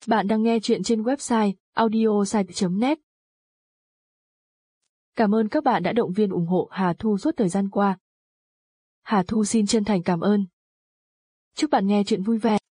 Bạn đang nghe chuyện trên website audiosite.net. Cảm ơn các bạn đã động viên ủng hộ Hà Thu suốt thời gian qua. Hà Thu xin chân thành cảm ơn. Chúc bạn nghe chuyện vui vẻ.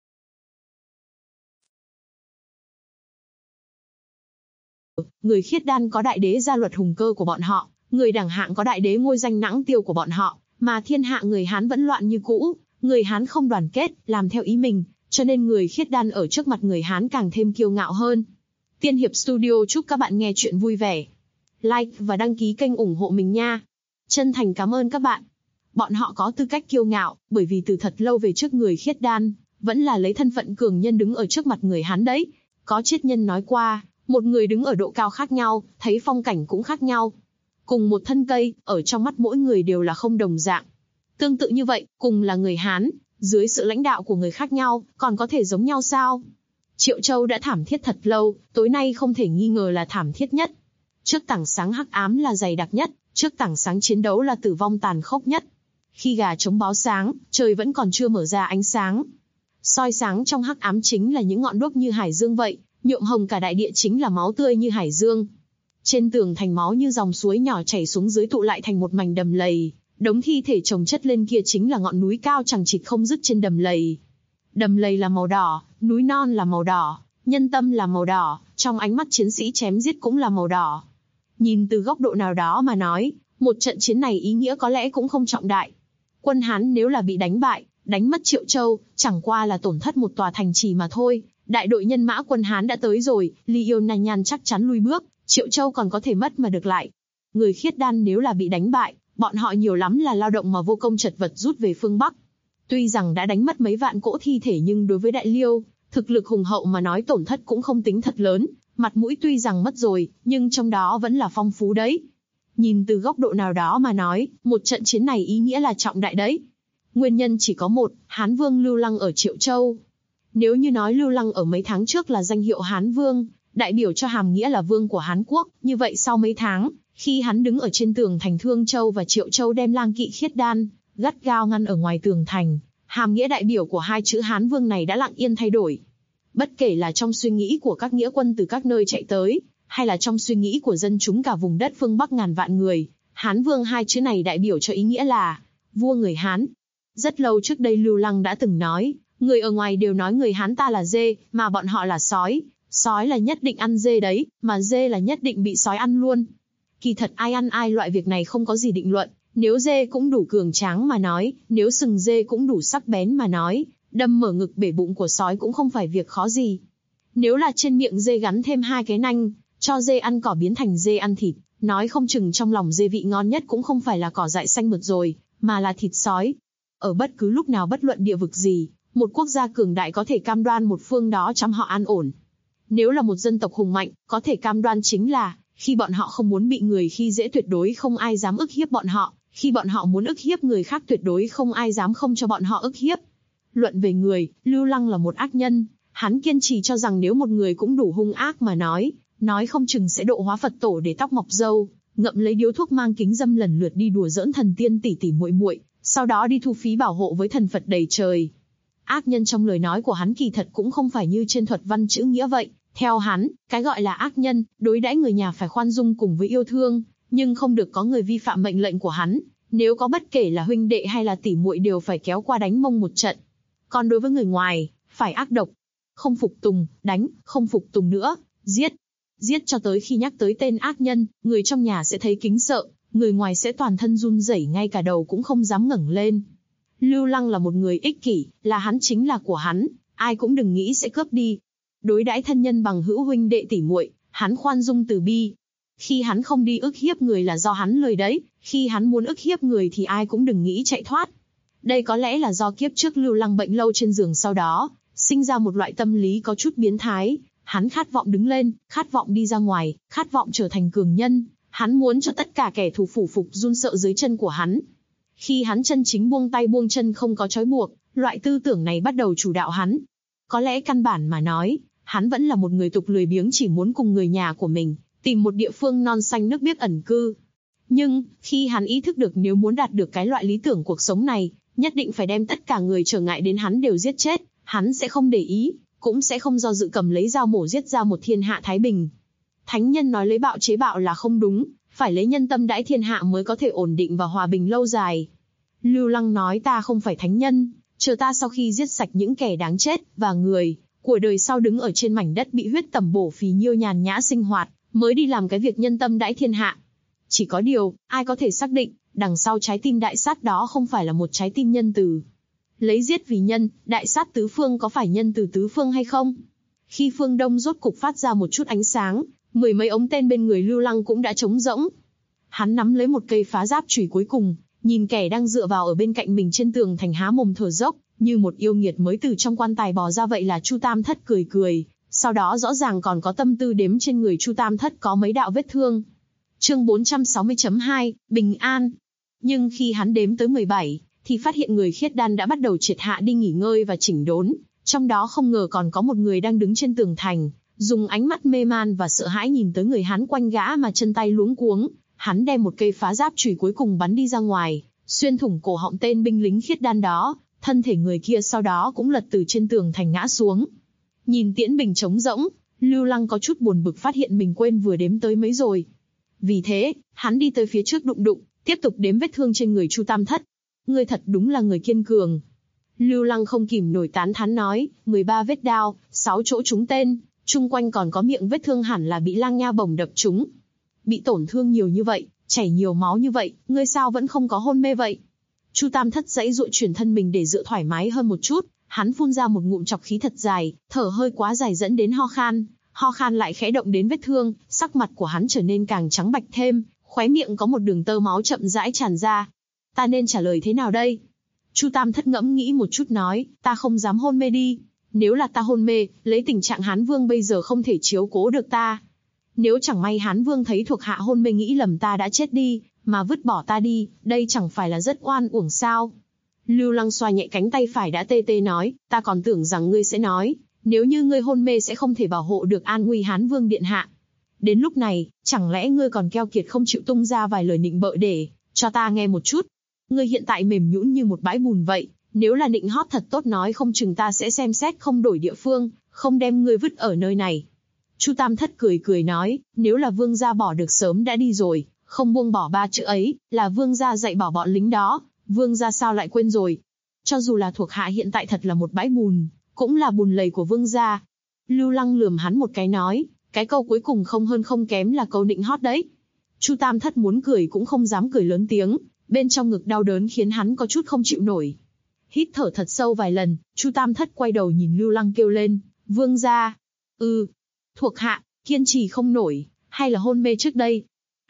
Người khiết đan có đại đế gia luật hùng cơ của bọn họ, người đẳng hạng có đại đế ngôi danh nãng tiêu của bọn họ, mà thiên hạ người Hán vẫn loạn như cũ, người Hán không đoàn kết, làm theo ý mình, cho nên người khiết đan ở trước mặt người Hán càng thêm kiêu ngạo hơn. Tiên Hiệp Studio chúc các bạn nghe chuyện vui vẻ. Like và đăng ký kênh ủng hộ mình nha. Chân thành cảm ơn các bạn. Bọn họ có tư cách kiêu ngạo, bởi vì từ thật lâu về trước người khiết đan, vẫn là lấy thân phận cường nhân đứng ở trước mặt người Hán đấy. Có triết nhân nói qua, một người đứng ở độ cao khác nhau, thấy phong cảnh cũng khác nhau. Cùng một thân cây, ở trong mắt mỗi người đều là không đồng dạng. Tương tự như vậy, cùng là người Hán, dưới sự lãnh đạo của người khác nhau, còn có thể giống nhau sao? Triệu Châu đã thảm thiết thật lâu, tối nay không thể nghi ngờ là thảm thiết nhất. Trước tảng sáng hắc ám là dày đặc nhất, trước tảng sáng chiến đấu là tử vong tàn khốc nhất. Khi gà trống báo sáng, trời vẫn còn chưa mở ra ánh sáng. Soi sáng trong hắc ám chính là những ngọn đuốc như hải dương vậy, nhuộm hồng cả đại địa chính là máu tươi như hải dương. Trên tường thành máu như dòng suối nhỏ chảy xuống dưới tụ lại thành một mảnh đầm lầy. Đống thi thể chồng chất lên kia chính là ngọn núi cao chằng chịt không dứt trên đầm lầy. Đầm lầy là màu đỏ, núi non là màu đỏ, nhân tâm là màu đỏ, trong ánh mắt chiến sĩ chém giết cũng là màu đỏ. Nhìn từ góc độ nào đó mà nói, một trận chiến này ý nghĩa có lẽ cũng không trọng đại. Quân Hán nếu là bị đánh bại, đánh mất Triệu Châu, chẳng qua là tổn thất một tòa thành trì mà thôi. Đại đội nhân mã quân Hán đã tới rồi, Ly Yêu Na Nhan chắc chắn lui bước, Triệu Châu còn có thể mất mà được lại. Người khiết đan nếu là bị đánh bại, bọn họ nhiều lắm là lao động mà vô công chật vật rút về phương Bắc. Tuy rằng đã đánh mất mấy vạn cỗ thi thể nhưng đối với Đại Liêu, thực lực hùng hậu mà nói tổn thất cũng không tính thật lớn, mặt mũi tuy rằng mất rồi, nhưng trong đó vẫn là phong phú đấy. Nhìn từ góc độ nào đó mà nói, một trận chiến này ý nghĩa là trọng đại đấy. Nguyên nhân chỉ có một, Hán Vương Lưu Lăng ở Triệu Châu. Nếu như nói Lưu Lăng ở mấy tháng trước là danh hiệu Hán Vương, đại biểu cho hàm nghĩa là vương của Hán Quốc, như vậy sau mấy tháng, khi hắn đứng ở trên tường thành Thương Châu và Triệu Châu đem lang kỵ khiết đan, gắt gao ngăn ở ngoài tường thành, hàm nghĩa đại biểu của hai chữ Hán Vương này đã lặng yên thay đổi. Bất kể là trong suy nghĩ của các nghĩa quân từ các nơi chạy tới, hay là trong suy nghĩ của dân chúng cả vùng đất phương Bắc ngàn vạn người, Hán Vương hai chữ này đại biểu cho ý nghĩa là vua người Hán. Rất lâu trước đây Lưu Lăng đã từng nói, người ở ngoài đều nói người Hán ta là dê, mà bọn họ là sói. Sói là nhất định ăn dê đấy, mà dê là nhất định bị sói ăn luôn. Kỳ thật ai ăn ai loại việc này không có gì định luận, nếu dê cũng đủ cường tráng mà nói, nếu sừng dê cũng đủ sắc bén mà nói, đâm mở ngực bể bụng của sói cũng không phải việc khó gì. Nếu là trên miệng dê gắn thêm hai cái nanh, cho dê ăn cỏ biến thành dê ăn thịt, nói không chừng trong lòng dê vị ngon nhất cũng không phải là cỏ dại xanh mượt rồi, mà là thịt sói. Ở bất cứ lúc nào bất luận địa vực gì, một quốc gia cường đại có thể cam đoan một phương đó chăm họ an ổn. Nếu là một dân tộc hùng mạnh, có thể cam đoan chính là, khi bọn họ không muốn bị người khi dễ tuyệt đối không ai dám ức hiếp bọn họ, khi bọn họ muốn ức hiếp người khác tuyệt đối không ai dám không cho bọn họ ức hiếp. Luận về người, Lưu Lăng là một ác nhân, hắn kiên trì cho rằng nếu một người cũng đủ hung ác mà nói không chừng sẽ độ hóa Phật tổ để tóc mọc râu, ngậm lấy điếu thuốc mang kính dâm lần lượt đi đùa giỡn thần tiên tỷ tỷ muội muội, sau đó đi thu phí bảo hộ với thần Phật đầy trời. Ác nhân trong lời nói của hắn kỳ thật cũng không phải như trên thuật văn chữ nghĩa vậy. Theo hắn, cái gọi là ác nhân, đối đãi người nhà phải khoan dung cùng với yêu thương, nhưng không được có người vi phạm mệnh lệnh của hắn. Nếu có bất kể là huynh đệ hay là tỷ muội đều phải kéo qua đánh mông một trận. Còn đối với người ngoài, phải ác độc. Không phục tùng, đánh, không phục tùng nữa, giết. Giết cho tới khi nhắc tới tên ác nhân, người trong nhà sẽ thấy kính sợ, người ngoài sẽ toàn thân run rẩy ngay cả đầu cũng không dám ngẩng lên. Lưu Lăng là một người ích kỷ, là hắn chính là của hắn, ai cũng đừng nghĩ sẽ cướp đi. Đối đãi thân nhân bằng hữu huynh đệ tỷ muội, hắn khoan dung từ bi. Khi hắn không đi ức hiếp người là do hắn lười đấy, khi hắn muốn ức hiếp người thì ai cũng đừng nghĩ chạy thoát. Đây có lẽ là do kiếp trước Lưu Lăng bệnh lâu trên giường sau đó, sinh ra một loại tâm lý có chút biến thái. Hắn khát vọng đứng lên, khát vọng đi ra ngoài, khát vọng trở thành cường nhân. Hắn muốn cho tất cả kẻ thù phủ phục run sợ dưới chân của hắn. Khi hắn chân chính buông tay buông chân không có trói buộc, loại tư tưởng này bắt đầu chủ đạo hắn. Có lẽ căn bản mà nói, hắn vẫn là một người tục lười biếng chỉ muốn cùng người nhà của mình, tìm một địa phương non xanh nước biếc ẩn cư. Nhưng, khi hắn ý thức được nếu muốn đạt được cái loại lý tưởng cuộc sống này, nhất định phải đem tất cả người trở ngại đến hắn đều giết chết, hắn sẽ không để ý, cũng sẽ không do dự cầm lấy dao mổ giết ra một thiên hạ thái bình. Thánh nhân nói lấy bạo chế bạo là không đúng, phải lấy nhân tâm đãi thiên hạ mới có thể ổn định và hòa bình lâu dài. Lưu Lăng nói ta không phải thánh nhân, chờ ta sau khi giết sạch những kẻ đáng chết và người của đời sau đứng ở trên mảnh đất bị huyết tẩm bổ phì nhiêu nhàn nhã sinh hoạt, mới đi làm cái việc nhân tâm đãi thiên hạ. Chỉ có điều, ai có thể xác định, đằng sau trái tim đại sát đó không phải là một trái tim nhân từ. Lấy giết vì nhân, đại sát tứ phương có phải nhân từ tứ phương hay không? Khi phương đông rốt cục phát ra một chút ánh sáng, mười mấy ống tên bên người Lưu Lăng cũng đã trống rỗng. Hắn nắm lấy một cây phá giáp chùy cuối cùng, nhìn kẻ đang dựa vào ở bên cạnh mình trên tường thành há mồm thở dốc, như một yêu nghiệt mới từ trong quan tài bò ra vậy là Chu Tam Thất cười cười, sau đó rõ ràng còn có tâm tư đếm trên người Chu Tam Thất có mấy đạo vết thương. Chương 460.2, Bình An. Nhưng khi hắn đếm tới 17, thì phát hiện người khiết đan đã bắt đầu triệt hạ đi nghỉ ngơi và chỉnh đốn, trong đó không ngờ còn có một người đang đứng trên tường thành, dùng ánh mắt mê man và sợ hãi nhìn tới người hắn quanh gã mà chân tay luống cuống. Hắn đem một cây phá giáp chùy cuối cùng bắn đi ra ngoài, xuyên thủng cổ họng tên binh lính khiết đan đó, thân thể người kia sau đó cũng lật từ trên tường thành ngã xuống. Nhìn tiễn bình trống rỗng, Lưu Lăng có chút buồn bực phát hiện mình quên vừa đếm tới mấy rồi. Vì thế, hắn đi tới phía trước đụng, tiếp tục đếm vết thương trên người Chu Tam Thất. Ngươi thật đúng là người kiên cường. Lưu Lăng không kìm nổi tán thán nói, 13 vết đao, 6 chỗ trúng tên, chung quanh còn có miệng vết thương hẳn là bị lang nha bổng đập trúng. Bị tổn thương nhiều như vậy, chảy nhiều máu như vậy, ngươi sao vẫn không có hôn mê vậy? Chu Tam Thất giãy giụa chuyển thân mình để dựa thoải mái hơn một chút, hắn phun ra một ngụm trọc khí thật dài, thở hơi quá dài dẫn đến ho khan lại khẽ động đến vết thương, sắc mặt của hắn trở nên càng trắng bạch thêm, khóe miệng có một đường tơ máu chậm rãi tràn ra. Ta nên trả lời thế nào đây? Chu Tam Thất ngẫm nghĩ một chút nói, ta không dám hôn mê đi. Nếu là ta hôn mê, lấy tình trạng Hán Vương bây giờ không thể chiếu cố được ta. Nếu chẳng may Hán Vương thấy thuộc hạ hôn mê nghĩ lầm ta đã chết đi, mà vứt bỏ ta đi, đây chẳng phải là rất oan uổng sao? Lưu Lăng xoa nhẹ cánh tay phải đã tê tê nói, ta còn tưởng rằng ngươi sẽ nói, nếu như ngươi hôn mê sẽ không thể bảo hộ được an nguy Hán Vương điện hạ. Đến lúc này, chẳng lẽ ngươi còn keo kiệt không chịu tung ra vài lời nịnh bợ để cho ta nghe một chút? Ngươi hiện tại mềm nhũn như một bãi bùn vậy, nếu là nịnh hót thật tốt nói không chừng ta sẽ xem xét không đổi địa phương, không đem ngươi vứt ở nơi này. Chu Tam Thất cười cười nói, nếu là vương gia bỏ được sớm đã đi rồi, không buông bỏ ba chữ ấy, là vương gia dạy bảo bọn lính đó, vương gia sao lại quên rồi? Cho dù là thuộc hạ hiện tại thật là một bãi bùn, cũng là bùn lầy của vương gia. Lưu Lăng lườm hắn một cái nói, cái câu cuối cùng không hơn không kém là câu nịnh hót đấy. Chu Tam Thất muốn cười cũng không dám cười lớn tiếng, bên trong ngực đau đớn khiến hắn có chút không chịu nổi. Hít thở thật sâu vài lần, Chu Tam Thất quay đầu nhìn Lưu Lăng kêu lên, vương gia. Thuộc hạ, kiên trì không nổi, hay là hôn mê trước đây?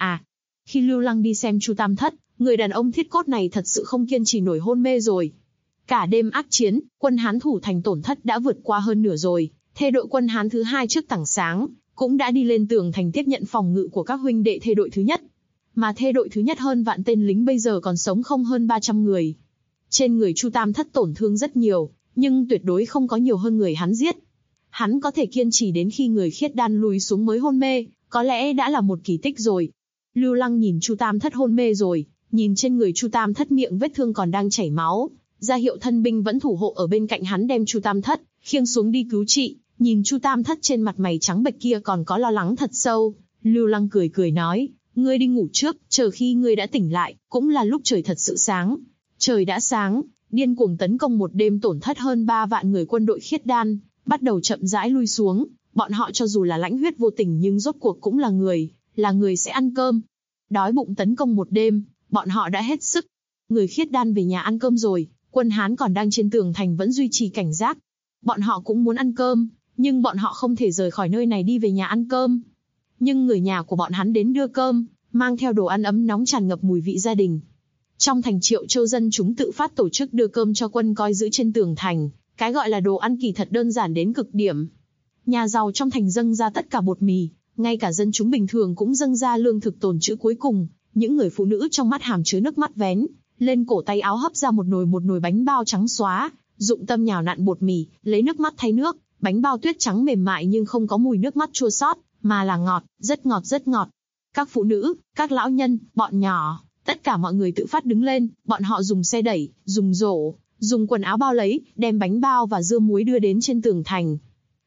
Khi Lưu Lăng đi xem Chu Tam Thất, người đàn ông thiết cốt này thật sự không kiên trì nổi hôn mê rồi. Cả đêm ác chiến, quân Hán thủ thành tổn thất đã vượt qua hơn nửa rồi, thê đội quân Hán thứ 2 trước tảng sáng, cũng đã đi lên tường thành tiếp nhận phòng ngự của các huynh đệ thê đội thứ nhất. Mà thê đội thứ nhất hơn vạn tên lính bây giờ còn sống không hơn 300 người. Trên người Chu Tam Thất tổn thương rất nhiều, nhưng tuyệt đối không có nhiều hơn người hắn giết. Hắn có thể kiên trì đến khi người khiết đan lùi xuống mới hôn mê, có lẽ đã là một kỳ tích rồi. Lưu Lăng nhìn Chu Tam Thất hôn mê rồi, nhìn trên người Chu Tam Thất miệng vết thương còn đang chảy máu, ra hiệu thân binh vẫn thủ hộ ở bên cạnh hắn đem Chu Tam Thất khiêng xuống đi cứu trị. Nhìn Chu Tam Thất trên mặt mày trắng bệch kia còn có lo lắng thật sâu, Lưu Lăng cười cười nói, ngươi đi ngủ trước, chờ khi ngươi đã tỉnh lại, cũng là lúc trời thật sự sáng. Trời đã sáng, điên cuồng tấn công một đêm tổn thất hơn 3 vạn người quân đội khiết đan, bắt đầu chậm rãi lui xuống. Bọn họ cho dù là lãnh huyết vô tình nhưng rốt cuộc cũng là người sẽ ăn cơm. Đói bụng tấn công một đêm, bọn họ đã hết sức. Người khiết đan về nhà ăn cơm rồi, quân Hán còn đang trên tường thành vẫn duy trì cảnh giác. Bọn họ cũng muốn ăn cơm, nhưng bọn họ không thể rời khỏi nơi này đi về nhà ăn cơm. Nhưng người nhà của bọn hắn đến đưa cơm, mang theo đồ ăn ấm nóng tràn ngập mùi vị gia đình. Trong thành Triệu Châu dân chúng tự phát tổ chức đưa cơm cho quân coi giữ trên tường thành, cái gọi là đồ ăn kỳ thật đơn giản đến cực điểm. Nhà giàu trong thành dâng ra tất cả bột mì, ngay cả dân chúng bình thường cũng dâng ra lương thực tồn trữ cuối cùng. Những người phụ nữ trong mắt hàm chứa nước mắt vén lên cổ tay áo hấp ra một nồi bánh bao trắng xóa, dụng tâm nhào nặn bột mì, lấy nước mắt thay nước, bánh bao tuyết trắng mềm mại nhưng không có mùi nước mắt chua xót, mà là ngọt, rất ngọt rất ngọt. Các phụ nữ, các lão nhân, bọn nhỏ, tất cả mọi người tự phát đứng lên, bọn họ dùng xe đẩy, dùng rổ, dùng quần áo bao lấy, đem bánh bao và dưa muối đưa đến trên tường thành.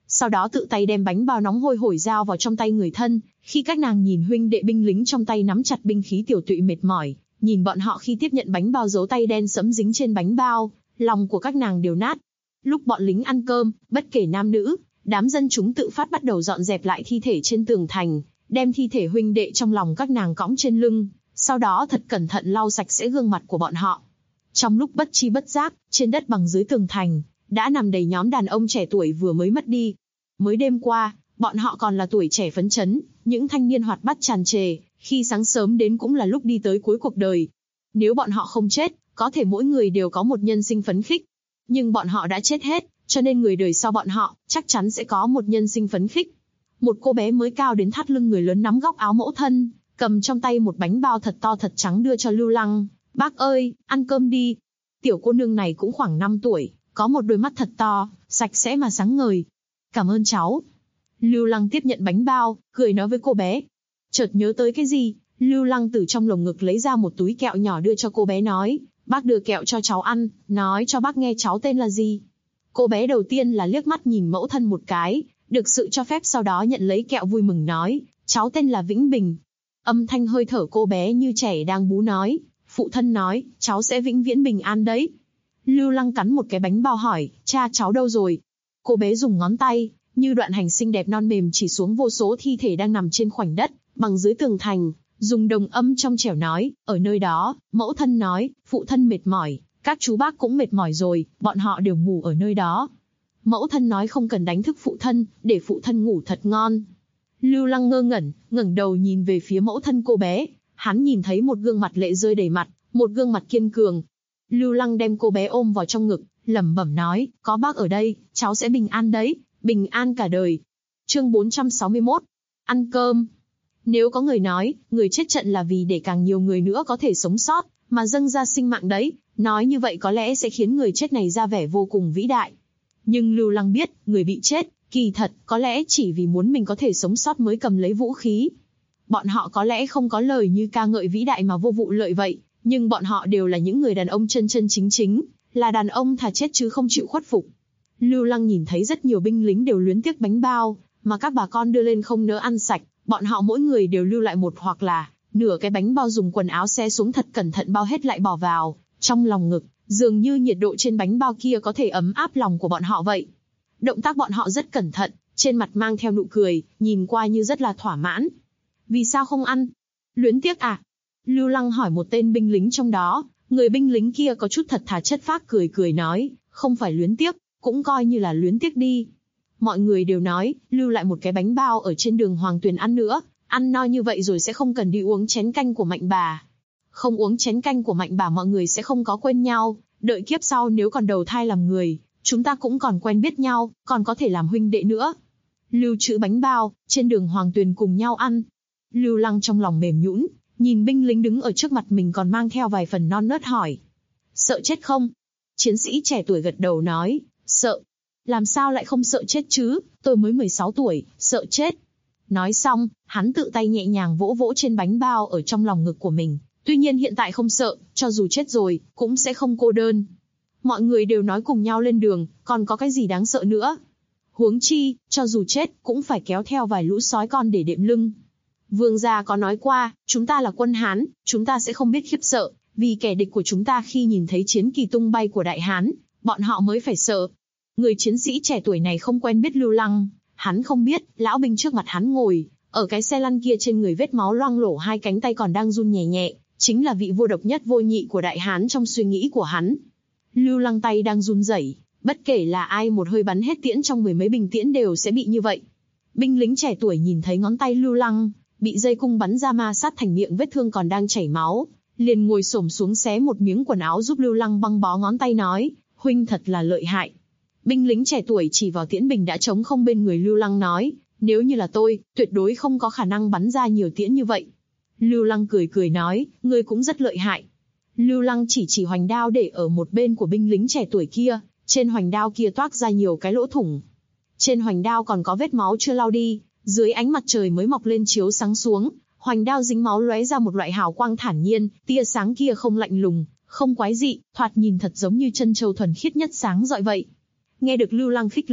sau đó tự tay đem bánh bao nóng hôi hổi giao vào trong tay người thân. Khi các nàng nhìn huynh đệ binh lính trong tay nắm chặt binh khí tiểu tụy mệt mỏi, nhìn bọn họ khi tiếp nhận bánh bao dấu tay đen sẫm dính trên bánh bao, lòng của các nàng đều nát. Lúc bọn lính ăn cơm, bất kể nam nữ, đám dân chúng tự phát bắt đầu dọn dẹp lại thi thể trên tường thành, đem thi thể huynh đệ trong lòng các nàng cõng trên lưng, sau đó thật cẩn thận lau sạch sẽ gương mặt của bọn họ. Trong lúc bất chi bất giác, trên đất bằng dưới tường thành, đã nằm đầy nhóm đàn ông trẻ tuổi vừa mới mất đi. Mới đêm qua, bọn họ còn là tuổi trẻ phấn chấn, những thanh niên hoạt bát tràn trề, khi sáng sớm đến cũng là lúc đi tới cuối cuộc đời. Nếu bọn họ không chết, có thể mỗi người đều có một nhân sinh phấn khích. Nhưng bọn họ đã chết hết, cho nên người đời sau bọn họ, chắc chắn sẽ có một nhân sinh phấn khích. Một cô bé mới cao đến thắt lưng người lớn nắm góc áo mẫu thân, cầm trong tay một bánh bao thật to thật trắng đưa cho Lưu Lăng. Bác ơi, ăn cơm đi. Tiểu cô nương này cũng khoảng 5 tuổi, có một đôi mắt thật to, sạch sẽ mà sáng ngời. Cảm ơn cháu. Lưu Lăng tiếp nhận bánh bao, cười nói với cô bé. Chợt nhớ tới cái gì, Lưu Lăng từ trong lồng ngực lấy ra một túi kẹo nhỏ đưa cho cô bé nói, bác đưa kẹo cho cháu ăn, nói cho bác nghe cháu tên là gì. Cô bé đầu tiên là liếc mắt nhìn mẫu thân một cái, được sự cho phép sau đó nhận lấy kẹo vui mừng nói, cháu tên là Vĩnh Bình. Âm thanh hơi thở cô bé như trẻ đang bú nói, phụ thân nói, cháu sẽ vĩnh viễn bình an đấy. Lưu Lăng cắn một cái bánh bao hỏi, cha cháu đâu rồi? Cô bé dùng ngón tay, như đoạn hành xinh đẹp non mềm chỉ xuống vô số thi thể đang nằm trên khoảnh đất, bằng dưới tường thành, dùng đồng âm trong trẻo nói, ở nơi đó, mẫu thân nói, phụ thân mệt mỏi, các chú bác cũng mệt mỏi rồi, bọn họ đều ngủ ở nơi đó. Mẫu thân nói không cần đánh thức phụ thân, để phụ thân ngủ thật ngon. Lưu Lăng ngơ ngẩn, ngẩng đầu nhìn về phía mẫu thân cô bé, hắn nhìn thấy một gương mặt lệ rơi đầy mặt, một gương mặt kiên cường. Lưu Lăng đem cô bé ôm vào trong ngực, lẩm bẩm nói, có bác ở đây, cháu sẽ bình an đấy, bình an cả đời. Chương 461. Ăn cơm. Nếu có người nói, người chết trận là vì để càng nhiều người nữa có thể sống sót, mà dâng ra sinh mạng đấy, nói như vậy có lẽ sẽ khiến người chết này ra vẻ vô cùng vĩ đại. Nhưng Lưu Lăng biết, người bị chết, kỳ thật, có lẽ chỉ vì muốn mình có thể sống sót mới cầm lấy vũ khí. Bọn họ có lẽ không có lời như ca ngợi vĩ đại mà vô vụ lợi vậy, nhưng bọn họ đều là những người đàn ông chân chân chính chính, là đàn ông thà chết chứ không chịu khuất phục. Lưu Lăng nhìn thấy rất nhiều binh lính đều luyến tiếc bánh bao, mà các bà con đưa lên không nỡ ăn sạch, bọn họ mỗi người đều lưu lại một hoặc là nửa cái bánh bao dùng quần áo xé xuống thật cẩn thận bao hết lại bỏ vào trong lòng ngực, dường như nhiệt độ trên bánh bao kia có thể ấm áp lòng của bọn họ vậy. Động tác bọn họ rất cẩn thận, trên mặt mang theo nụ cười, nhìn qua như rất là thỏa mãn. Vì sao không ăn? Luyến tiếc à? Lưu Lăng hỏi một tên binh lính trong đó, người binh lính kia có chút thật thà chất phác cười cười nói, không phải luyến tiếc, cũng coi như là luyến tiếc đi. Mọi người đều nói, lưu lại một cái bánh bao ở trên đường Hoàng Tuyền ăn nữa, ăn no như vậy rồi sẽ không cần đi uống chén canh của Mạnh bà. Không uống chén canh của Mạnh bà mọi người sẽ không có quên nhau, đợi kiếp sau nếu còn đầu thai làm người, chúng ta cũng còn quen biết nhau, còn có thể làm huynh đệ nữa. Lưu trữ bánh bao, trên đường Hoàng Tuyền cùng nhau ăn. Lưu Lăng trong lòng mềm nhũn, nhìn binh lính đứng ở trước mặt mình còn mang theo vài phần non nớt hỏi. Sợ chết không? Chiến sĩ trẻ tuổi gật đầu nói, sợ. Làm sao lại không sợ chết chứ, tôi mới 16 tuổi, sợ chết. Nói xong, hắn tự tay nhẹ nhàng vỗ vỗ trên bánh bao ở trong lòng ngực của mình. Tuy nhiên hiện tại không sợ, cho dù chết rồi, cũng sẽ không cô đơn. Mọi người đều nói cùng nhau lên đường, còn có cái gì đáng sợ nữa. Huống chi, cho dù chết, cũng phải kéo theo vài lũ sói con để đệm lưng. Vương gia có nói qua, chúng ta là quân Hán, chúng ta sẽ không biết khiếp sợ, vì kẻ địch của chúng ta khi nhìn thấy chiến kỳ tung bay của Đại Hán, bọn họ mới phải sợ. Người chiến sĩ trẻ tuổi này không quen biết Lưu Lăng, hắn không biết, lão binh trước mặt hắn ngồi, ở cái xe lăn kia trên người vết máu loang lổ hai cánh tay còn đang run nhẹ nhẹ, chính là vị vua độc nhất vô nhị của Đại Hán trong suy nghĩ của hắn. Lưu Lăng tay đang run rẩy, bất kể là ai một hơi bắn hết tiễn trong 10 mấy bình tiễn đều sẽ bị như vậy. Binh lính trẻ tuổi nhìn thấy ngón tay Lưu Lăng bị dây cung bắn ra ma sát thành miệng vết thương còn đang chảy máu, liền ngồi xổm xuống xé một miếng quần áo giúp Lưu Lăng băng bó ngón tay nói, huynh thật là lợi hại. Binh lính trẻ tuổi chỉ vào tiễn bình đã trống không bên người Lưu Lăng nói, nếu như là tôi, tuyệt đối không có khả năng bắn ra nhiều tiễn như vậy. Lưu Lăng cười cười nói, ngươi cũng rất lợi hại. Lưu Lăng chỉ hoành đao để ở một bên của binh lính trẻ tuổi kia, trên hoành đao kia toác ra nhiều cái lỗ thủng. Trên hoành đao còn có vết máu chưa lau đi, dưới ánh mặt trời mới mọc lên chiếu sáng xuống, hoành đao dính máu lóe ra một loại hào quang thản nhiên, tia sáng kia không lạnh lùng, không quái dị, thoạt nhìn thật giống như chân châu thuần khiết nhất sáng rọi vậy. Nghe được Lưu Lăng khích lệ,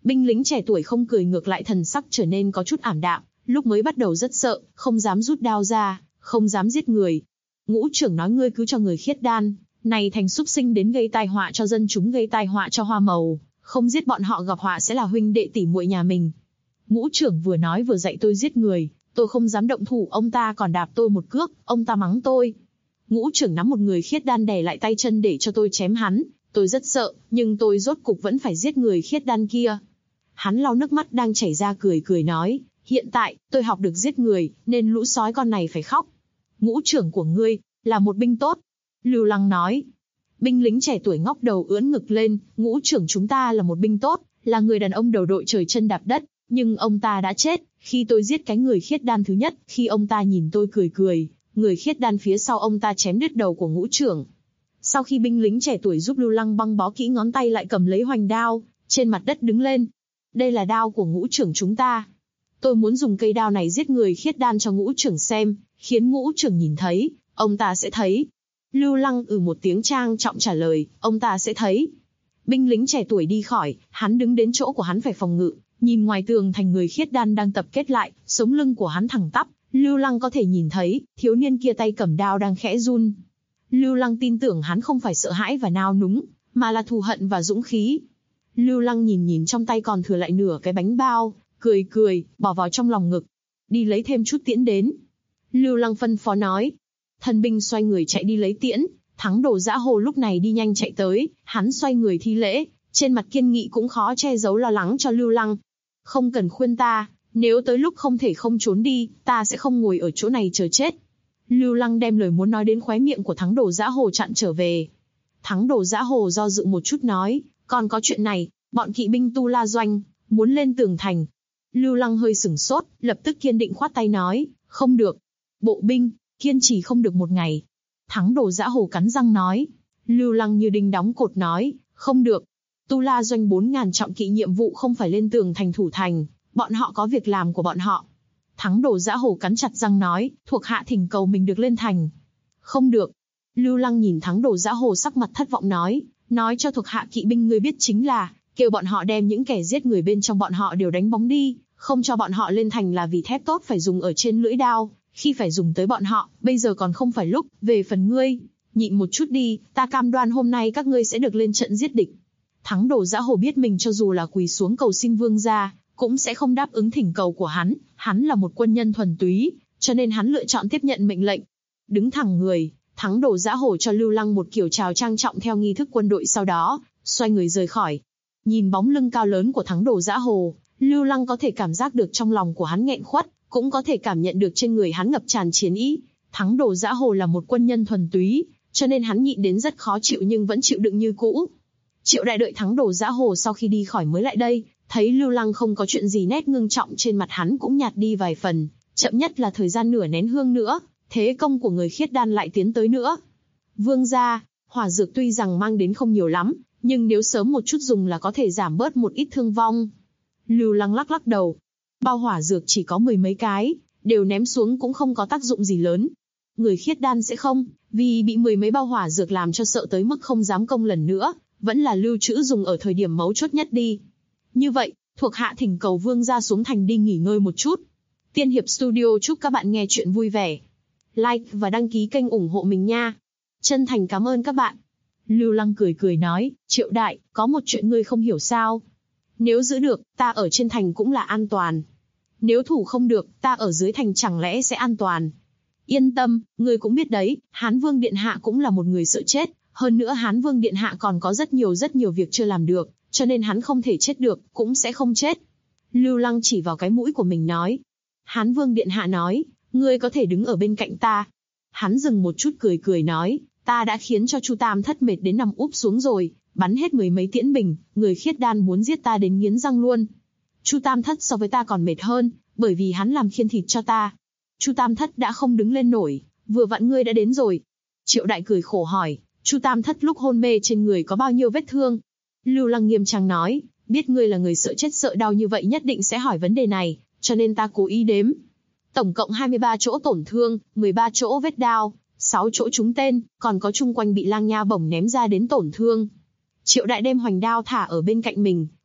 Binh lính trẻ tuổi không cười, ngược lại thần sắc trở nên có chút ảm đạm, lúc mới bắt đầu rất sợ, không dám rút đao ra, không dám giết người. Ngũ trưởng nói ngươi cứ cho người khiết đan này thành súc sinh đến gây tai họa cho dân chúng, gây tai họa cho hoa màu, không giết bọn họ gặp họa sẽ là huynh đệ tỷ muội nhà mình. Ngũ trưởng vừa nói vừa dạy tôi giết người, tôi không dám động thủ, ông ta còn đạp tôi một cước, ông ta mắng tôi. Ngũ trưởng nắm một người khiết đan đè lại tay chân để cho tôi chém hắn, tôi rất sợ, nhưng tôi rốt cục vẫn phải giết người khiết đan kia. Hắn lau nước mắt đang chảy ra, cười cười nói, hiện tại, tôi học được giết người, nên lũ sói con này phải khóc. Ngũ trưởng của ngươi, là một binh tốt. Lưu Lăng nói. Binh lính trẻ tuổi ngóc đầu ưỡn ngực lên, ngũ trưởng chúng ta là một binh tốt, là người đàn ông đầu đội trời chân đạp đất, nhưng ông ta đã chết, khi tôi giết cái người khiết đan thứ nhất, khi ông ta nhìn tôi cười cười, người khiết đan phía sau ông ta chém đứt đầu của ngũ trưởng. Sau khi binh lính trẻ tuổi giúp Lưu Lăng băng bó kỹ ngón tay, lại cầm lấy hoành đao, trên mặt đất đứng lên. Đây là đao của ngũ trưởng chúng ta. Tôi muốn dùng cây đao này giết người khiết đan cho ngũ trưởng xem, khiến ngũ trưởng nhìn thấy, ông ta sẽ thấy. Lưu Lăng một tiếng trang trọng trả lời, ông ta sẽ thấy. Binh lính trẻ tuổi đi khỏi, hắn đứng đến chỗ của hắn phải phòng ngự, nhìn ngoài tường thành người khiết đan đang tập kết lại, sống lưng của hắn thẳng tắp, Lưu Lăng có thể nhìn thấy, thiếu niên kia tay cầm đao đang khẽ run. Lưu Lăng tin tưởng hắn không phải sợ hãi và nao núng, mà là thù hận và dũng khí. Lưu Lăng nhìn trong tay còn thừa lại nửa cái bánh bao, cười cười, bỏ vào trong lòng ngực. Đi lấy thêm chút tiễn đến. Lưu Lăng phân phó nói. Thân binh xoay người chạy đi lấy tiễn, Thắng Đồ Dã Hồ lúc này đi nhanh chạy tới, hắn xoay người thi lễ, trên mặt kiên nghị cũng khó che giấu lo lắng cho Lưu Lăng. Không cần khuyên ta, nếu tới lúc không thể không trốn đi, ta sẽ không ngồi ở chỗ này chờ chết. Lưu Lăng đem lời muốn nói đến khóe miệng của Thắng Đồ Dã Hồ chặn trở về. Thắng Đồ Dã Hồ do dự một chút nói, còn có chuyện này, bọn kỵ binh Tu La Doanh, muốn lên tường thành. Lưu Lăng hơi sửng sốt, lập tức kiên định khoát tay nói, không được. Bộ binh, kiên trì không được một ngày. Thắng Đồ Dã Hồ cắn răng nói. Lưu Lăng như đinh đóng cột nói, không được. Tu La Doanh 4.000 trọng kỵ nhiệm vụ không phải lên tường thành thủ thành, bọn họ có việc làm của bọn họ. Thắng Đồ Dã Hồ cắn chặt răng nói, thuộc hạ thỉnh cầu mình được lên thành. Không được. Lưu Lăng nhìn Thắng Đồ Dã Hồ sắc mặt thất vọng nói cho thuộc hạ kỵ binh ngươi biết chính là, kêu bọn họ đem những kẻ giết người bên trong bọn họ đều đánh bóng đi, không cho bọn họ lên thành là vì thép tốt phải dùng ở trên lưỡi đao, khi phải dùng tới bọn họ, bây giờ còn không phải lúc, về phần ngươi, nhịn một chút đi, ta cam đoan hôm nay các ngươi sẽ được lên trận giết địch. Thắng Đồ Dã Hồ biết mình cho dù là quỳ xuống cầu xin vương gia, cũng sẽ không đáp ứng thỉnh cầu của hắn là một quân nhân thuần túy, cho nên hắn lựa chọn tiếp nhận mệnh lệnh. Đứng thẳng người, Thắng Đồ Dã Hồ cho Lưu Lăng một kiểu chào trang trọng theo nghi thức quân đội, sau đó, xoay người rời khỏi. Nhìn bóng lưng cao lớn của Thắng Đồ Dã Hồ, Lưu Lăng có thể cảm giác được trong lòng của hắn nghẹn khuất, cũng có thể cảm nhận được trên người hắn ngập tràn chiến ý. Thắng Đồ Dã Hồ là một quân nhân thuần túy, cho nên hắn nhịn đến rất khó chịu nhưng vẫn chịu đựng như cũ. Triệu Đại đợi Thắng Đồ Dã Hồ sau khi đi khỏi mới lại đây, thấy Lưu Lăng không có chuyện gì, nét ngưng trọng trên mặt hắn cũng nhạt đi vài phần, chậm nhất là thời gian nửa nén hương nữa, thế công của người khiết đan lại tiến tới nữa. Vương gia, hỏa dược tuy rằng mang đến không nhiều lắm, nhưng nếu sớm một chút dùng là có thể giảm bớt một ít thương vong. Lưu Lăng lắc lắc đầu. Bao hỏa dược chỉ có 10 mấy cái, đều ném xuống cũng không có tác dụng gì lớn. Người khiết đan sẽ không, vì bị 10 mấy bao hỏa dược làm cho sợ tới mức không dám công lần nữa, vẫn là lưu trữ dùng ở thời điểm mấu chốt nhất đi. Như vậy, thuộc hạ thỉnh cầu vương gia xuống thành đi nghỉ ngơi một chút. Tiên Hiệp Studio chúc các bạn nghe chuyện vui vẻ. Like và đăng ký kênh ủng hộ mình nha. Chân thành cảm ơn các bạn. Lưu Lăng cười cười nói, Triệu Đại, có một chuyện ngươi không hiểu sao? Nếu giữ được, ta ở trên thành cũng là an toàn. Nếu thủ không được, ta ở dưới thành chẳng lẽ sẽ an toàn? Yên tâm, ngươi cũng biết đấy, Hán Vương Điện Hạ cũng là một người sợ chết. Hơn nữa Hán Vương Điện Hạ còn có rất nhiều việc chưa làm được, cho nên hắn không thể chết được, cũng sẽ không chết. Lưu Lăng chỉ vào cái mũi của mình nói. Hán Vương Điện Hạ nói, ngươi có thể đứng ở bên cạnh ta. Hắn dừng một chút cười cười nói, ta đã khiến cho Chu Tam Thất mệt đến nằm úp xuống rồi, bắn hết 10 mấy tiễn bình, người khiết đan muốn giết ta đến nghiến răng luôn. Chu Tam Thất so với ta còn mệt hơn, bởi vì hắn làm khiên thịt cho ta. Chu Tam Thất đã không đứng lên nổi, vừa vặn ngươi đã đến rồi. Triệu Đại cười khổ hỏi, Chu Tam Thất lúc hôn mê trên người có bao nhiêu vết thương? Lưu Lăng nghiêm trang nói, biết ngươi là người sợ chết sợ đau như vậy nhất định sẽ hỏi vấn đề này, cho nên ta cố ý đếm. Tổng cộng 23 chỗ tổn thương, 13 chỗ vết đao, 6 chỗ trúng tên, còn có chung quanh bị Lang Nha bổng ném ra đến tổn thương. Triệu Đại đem hoành đao thả ở bên cạnh mình,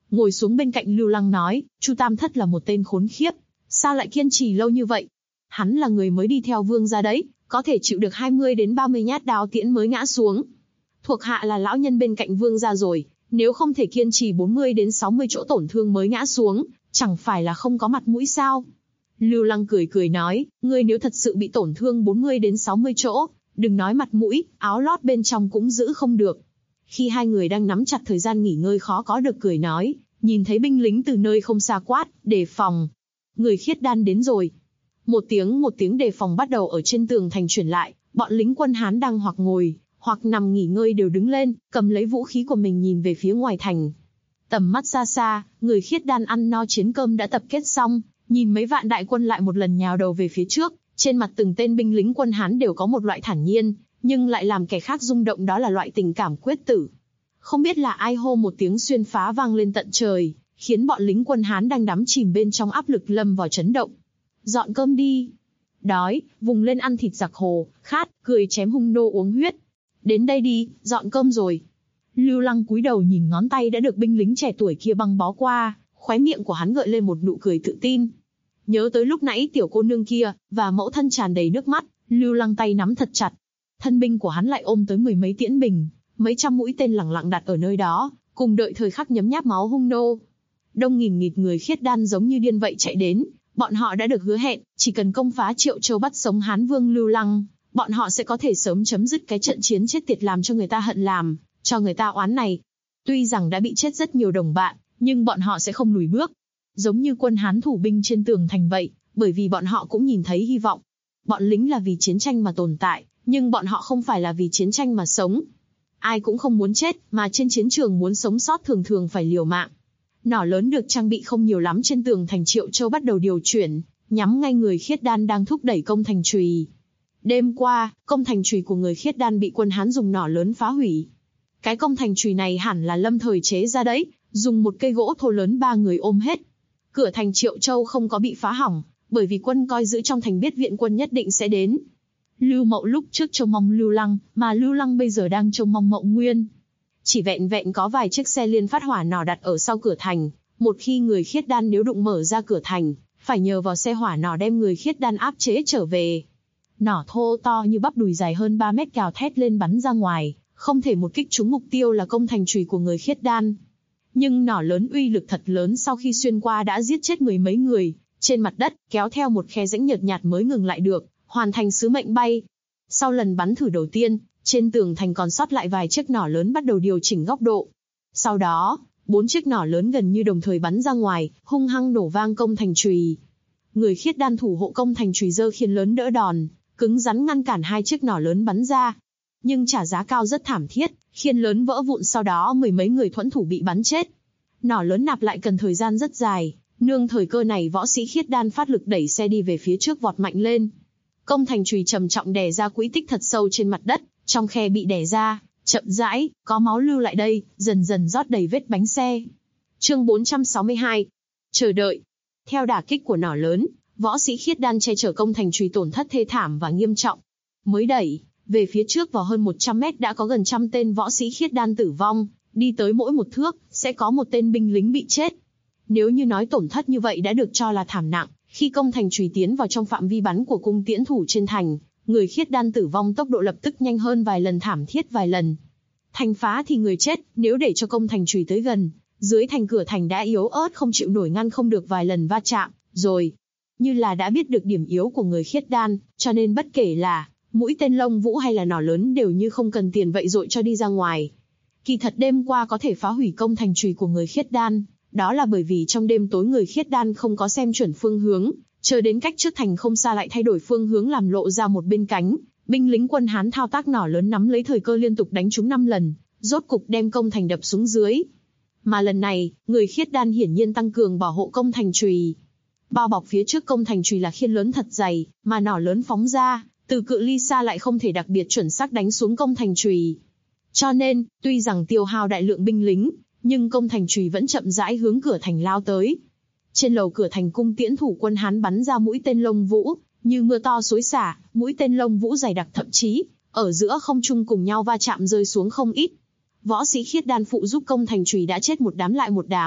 ngồi xuống bên cạnh Lưu Lăng nói, Chu Tam Thất là một tên khốn khiếp, sao lại kiên trì lâu như vậy? Hắn là người mới đi theo vương gia đấy, có thể chịu được 20 đến 30 nhát đao tiễn mới ngã xuống. Thuộc hạ là lão nhân bên cạnh vương gia rồi, nếu không thể kiên trì 40 đến 60 chỗ tổn thương mới ngã xuống, chẳng phải là không có mặt mũi sao? Lưu Lăng cười cười nói, ngươi nếu thật sự bị tổn thương 40 đến 60 chỗ, đừng nói mặt mũi, áo lót bên trong cũng giữ không được. Khi hai người đang nắm chặt thời gian nghỉ ngơi khó có được cười nói, nhìn thấy binh lính từ nơi không xa quát, đề phòng. Người khiết đan đến rồi. Một tiếng đề phòng bắt đầu ở trên tường thành truyền lại, bọn lính quân Hán đang hoặc ngồi, hoặc nằm nghỉ ngơi đều đứng lên, cầm lấy vũ khí của mình nhìn về phía ngoài thành. Tầm mắt xa xa, người khiết đan ăn no chiến cơm đã tập kết xong, nhìn mấy vạn đại quân lại một lần nhào đầu về phía trước, trên mặt từng tên binh lính quân Hán đều có một loại thản nhiên, nhưng lại làm kẻ khác rung động, đó là loại tình cảm quyết tử. Không biết là ai hô một tiếng xuyên phá vang lên tận trời, khiến bọn lính quân Hán đang đắm chìm bên trong áp lực lâm vào chấn động. Dọn cơm đi. Đói, vùng lên ăn thịt giặc hồ, khát, cười chém hung nô uống huyết. Đến đây đi, dọn cơm rồi. Lưu Lăng cúi đầu nhìn ngón tay đã được binh lính trẻ tuổi kia băng bó qua, khóe miệng của hắn gợi lên một nụ cười tự tin. Nhớ tới lúc nãy tiểu cô nương kia, và mẫu thân tràn đầy nước mắt, Lưu Lăng tay nắm thật chặt. Thân binh của hắn lại ôm tới mười mấy tiễn bình, mấy trăm mũi tên lẳng lặng đặt ở nơi đó, cùng đợi thời khắc nhấm nháp máu hung nô. Đông nghìn nghịt người khiết đan giống như điên vậy chạy đến, bọn họ đã được hứa hẹn, chỉ cần công phá Triệu Châu bắt sống Hán Vương Lưu Lăng, bọn họ sẽ có thể sớm chấm dứt cái trận chiến chết tiệt làm cho người ta hận làm, cho người ta oán này. Tuy rằng đã bị chết rất nhiều đồng bạn, nhưng bọn họ sẽ không lùi bước. Giống như quân Hán thủ binh trên tường thành vậy, bởi vì bọn họ cũng nhìn thấy hy vọng. Bọn lính là vì chiến tranh mà tồn tại, nhưng bọn họ không phải là vì chiến tranh mà sống. Ai cũng không muốn chết, mà trên chiến trường muốn sống sót thường thường phải liều mạng. Nỏ lớn được trang bị không nhiều lắm trên tường thành Triệu Châu bắt đầu điều chuyển, nhắm ngay người khiết đan đang thúc đẩy công thành chùy. Đêm qua, công thành chùy của người khiết đan bị quân Hán dùng nỏ lớn phá hủy. Cái công thành chùy này hẳn là lâm thời chế ra đấy, dùng một cây gỗ thô lớn 3 người ôm hết. Cửa thành Triệu Châu không có bị phá hỏng, bởi vì quân coi giữ trong thành biết viện quân nhất định sẽ đến. Lưu Mậu lúc trước trông mong Lưu Lăng, mà Lưu Lăng bây giờ đang trông mong Mậu Nguyên. Chỉ vẹn vẹn có vài chiếc xe liên phát hỏa nỏ đặt ở sau cửa thành, một khi người khiết đan nếu đụng mở ra cửa thành, phải nhờ vào xe hỏa nỏ đem người khiết đan áp chế trở về. Nỏ thô to như bắp đùi dài hơn 3 mét gào thét lên bắn ra ngoài, không thể một kích trúng mục tiêu là công thành chùy của người khiết đan. Nhưng nỏ lớn uy lực thật lớn, sau khi xuyên qua đã giết chết mười mấy người, trên mặt đất kéo theo một khe rãnh nhợt nhạt mới ngừng lại được, hoàn thành sứ mệnh bay. Sau lần bắn thử đầu tiên, trên tường thành còn sót lại vài chiếc nỏ lớn bắt đầu điều chỉnh góc độ. Sau đó, 4 chiếc nỏ lớn gần như đồng thời bắn ra ngoài, hung hăng nổ vang công thành chùy. Người khiết đan thủ hộ công thành chùy giơ khiên lớn đỡ đòn, cứng rắn ngăn cản 2 chiếc nỏ lớn bắn ra. Nhưng trả giá cao rất thảm thiết, khiên lớn vỡ vụn, sau đó mười mấy người thuẫn thủ bị bắn chết. Nỏ lớn nạp lại cần thời gian rất dài, nương thời cơ này võ sĩ khiết đan phát lực đẩy xe đi về phía trước vọt mạnh lên. Công thành chùy trầm trọng đè ra quỹ tích thật sâu trên mặt đất, trong khe bị đè ra, chậm rãi, có máu lưu lại đây, dần dần rót đầy vết bánh xe. Chương 462. Chờ đợi. Theo đả kích của nỏ lớn, võ sĩ khiết đan che chở công thành chùy tổn thất thê thảm và nghiêm trọng. Mới đẩy về phía trước vào hơn 100 mét đã có gần 100 tên võ sĩ khiết đan tử vong, đi tới mỗi một thước, sẽ có một tên binh lính bị chết. Nếu như nói tổn thất như vậy đã được cho là thảm nặng, khi công thành chùy tiến vào trong phạm vi bắn của cung tiễn thủ trên thành, người khiết đan tử vong tốc độ lập tức nhanh hơn vài lần, thảm thiết vài lần. Thành phá thì người chết, nếu để cho công thành chùy tới gần, dưới thành cửa thành đã yếu ớt không chịu nổi, ngăn không được vài lần va chạm, rồi. Như là đã biết được điểm yếu của người khiết đan, cho nên bất kể là mũi tên lông vũ hay là nỏ lớn đều như không cần tiền vậy dội cho đi ra ngoài. Kỳ thật đêm qua có thể phá hủy công thành chùy của người khiết đan, đó là bởi vì trong đêm tối người khiết đan không có xem chuẩn phương hướng, chờ đến cách trước thành không xa lại thay đổi phương hướng làm lộ ra một bên cánh, binh lính quân Hán thao tác nỏ lớn nắm lấy thời cơ liên tục đánh trúng 5 lần, rốt cục đem công thành đập xuống dưới. Mà lần này, người khiết đan hiển nhiên tăng cường bảo hộ công thành chùy. Bao bọc phía trước công thành chùy là khiên lớn thật dày, mà nỏ lớn phóng ra, từ cự ly xa lại không thể đặc biệt chuẩn xác đánh xuống công thành chùy. Cho nên, tuy rằng tiêu hao đại lượng binh lính, nhưng công thành chùy vẫn chậm rãi hướng cửa thành lao tới. Trên lầu cửa thành cung tiễn thủ quân Hán bắn ra mũi tên lông vũ, như mưa to xối xả, mũi tên lông vũ dày đặc, thậm chí ở giữa không trung cùng nhau va chạm rơi xuống không ít. Võ sĩ khiết đan phụ giúp công thành chùy đã chết một đám lại một đám,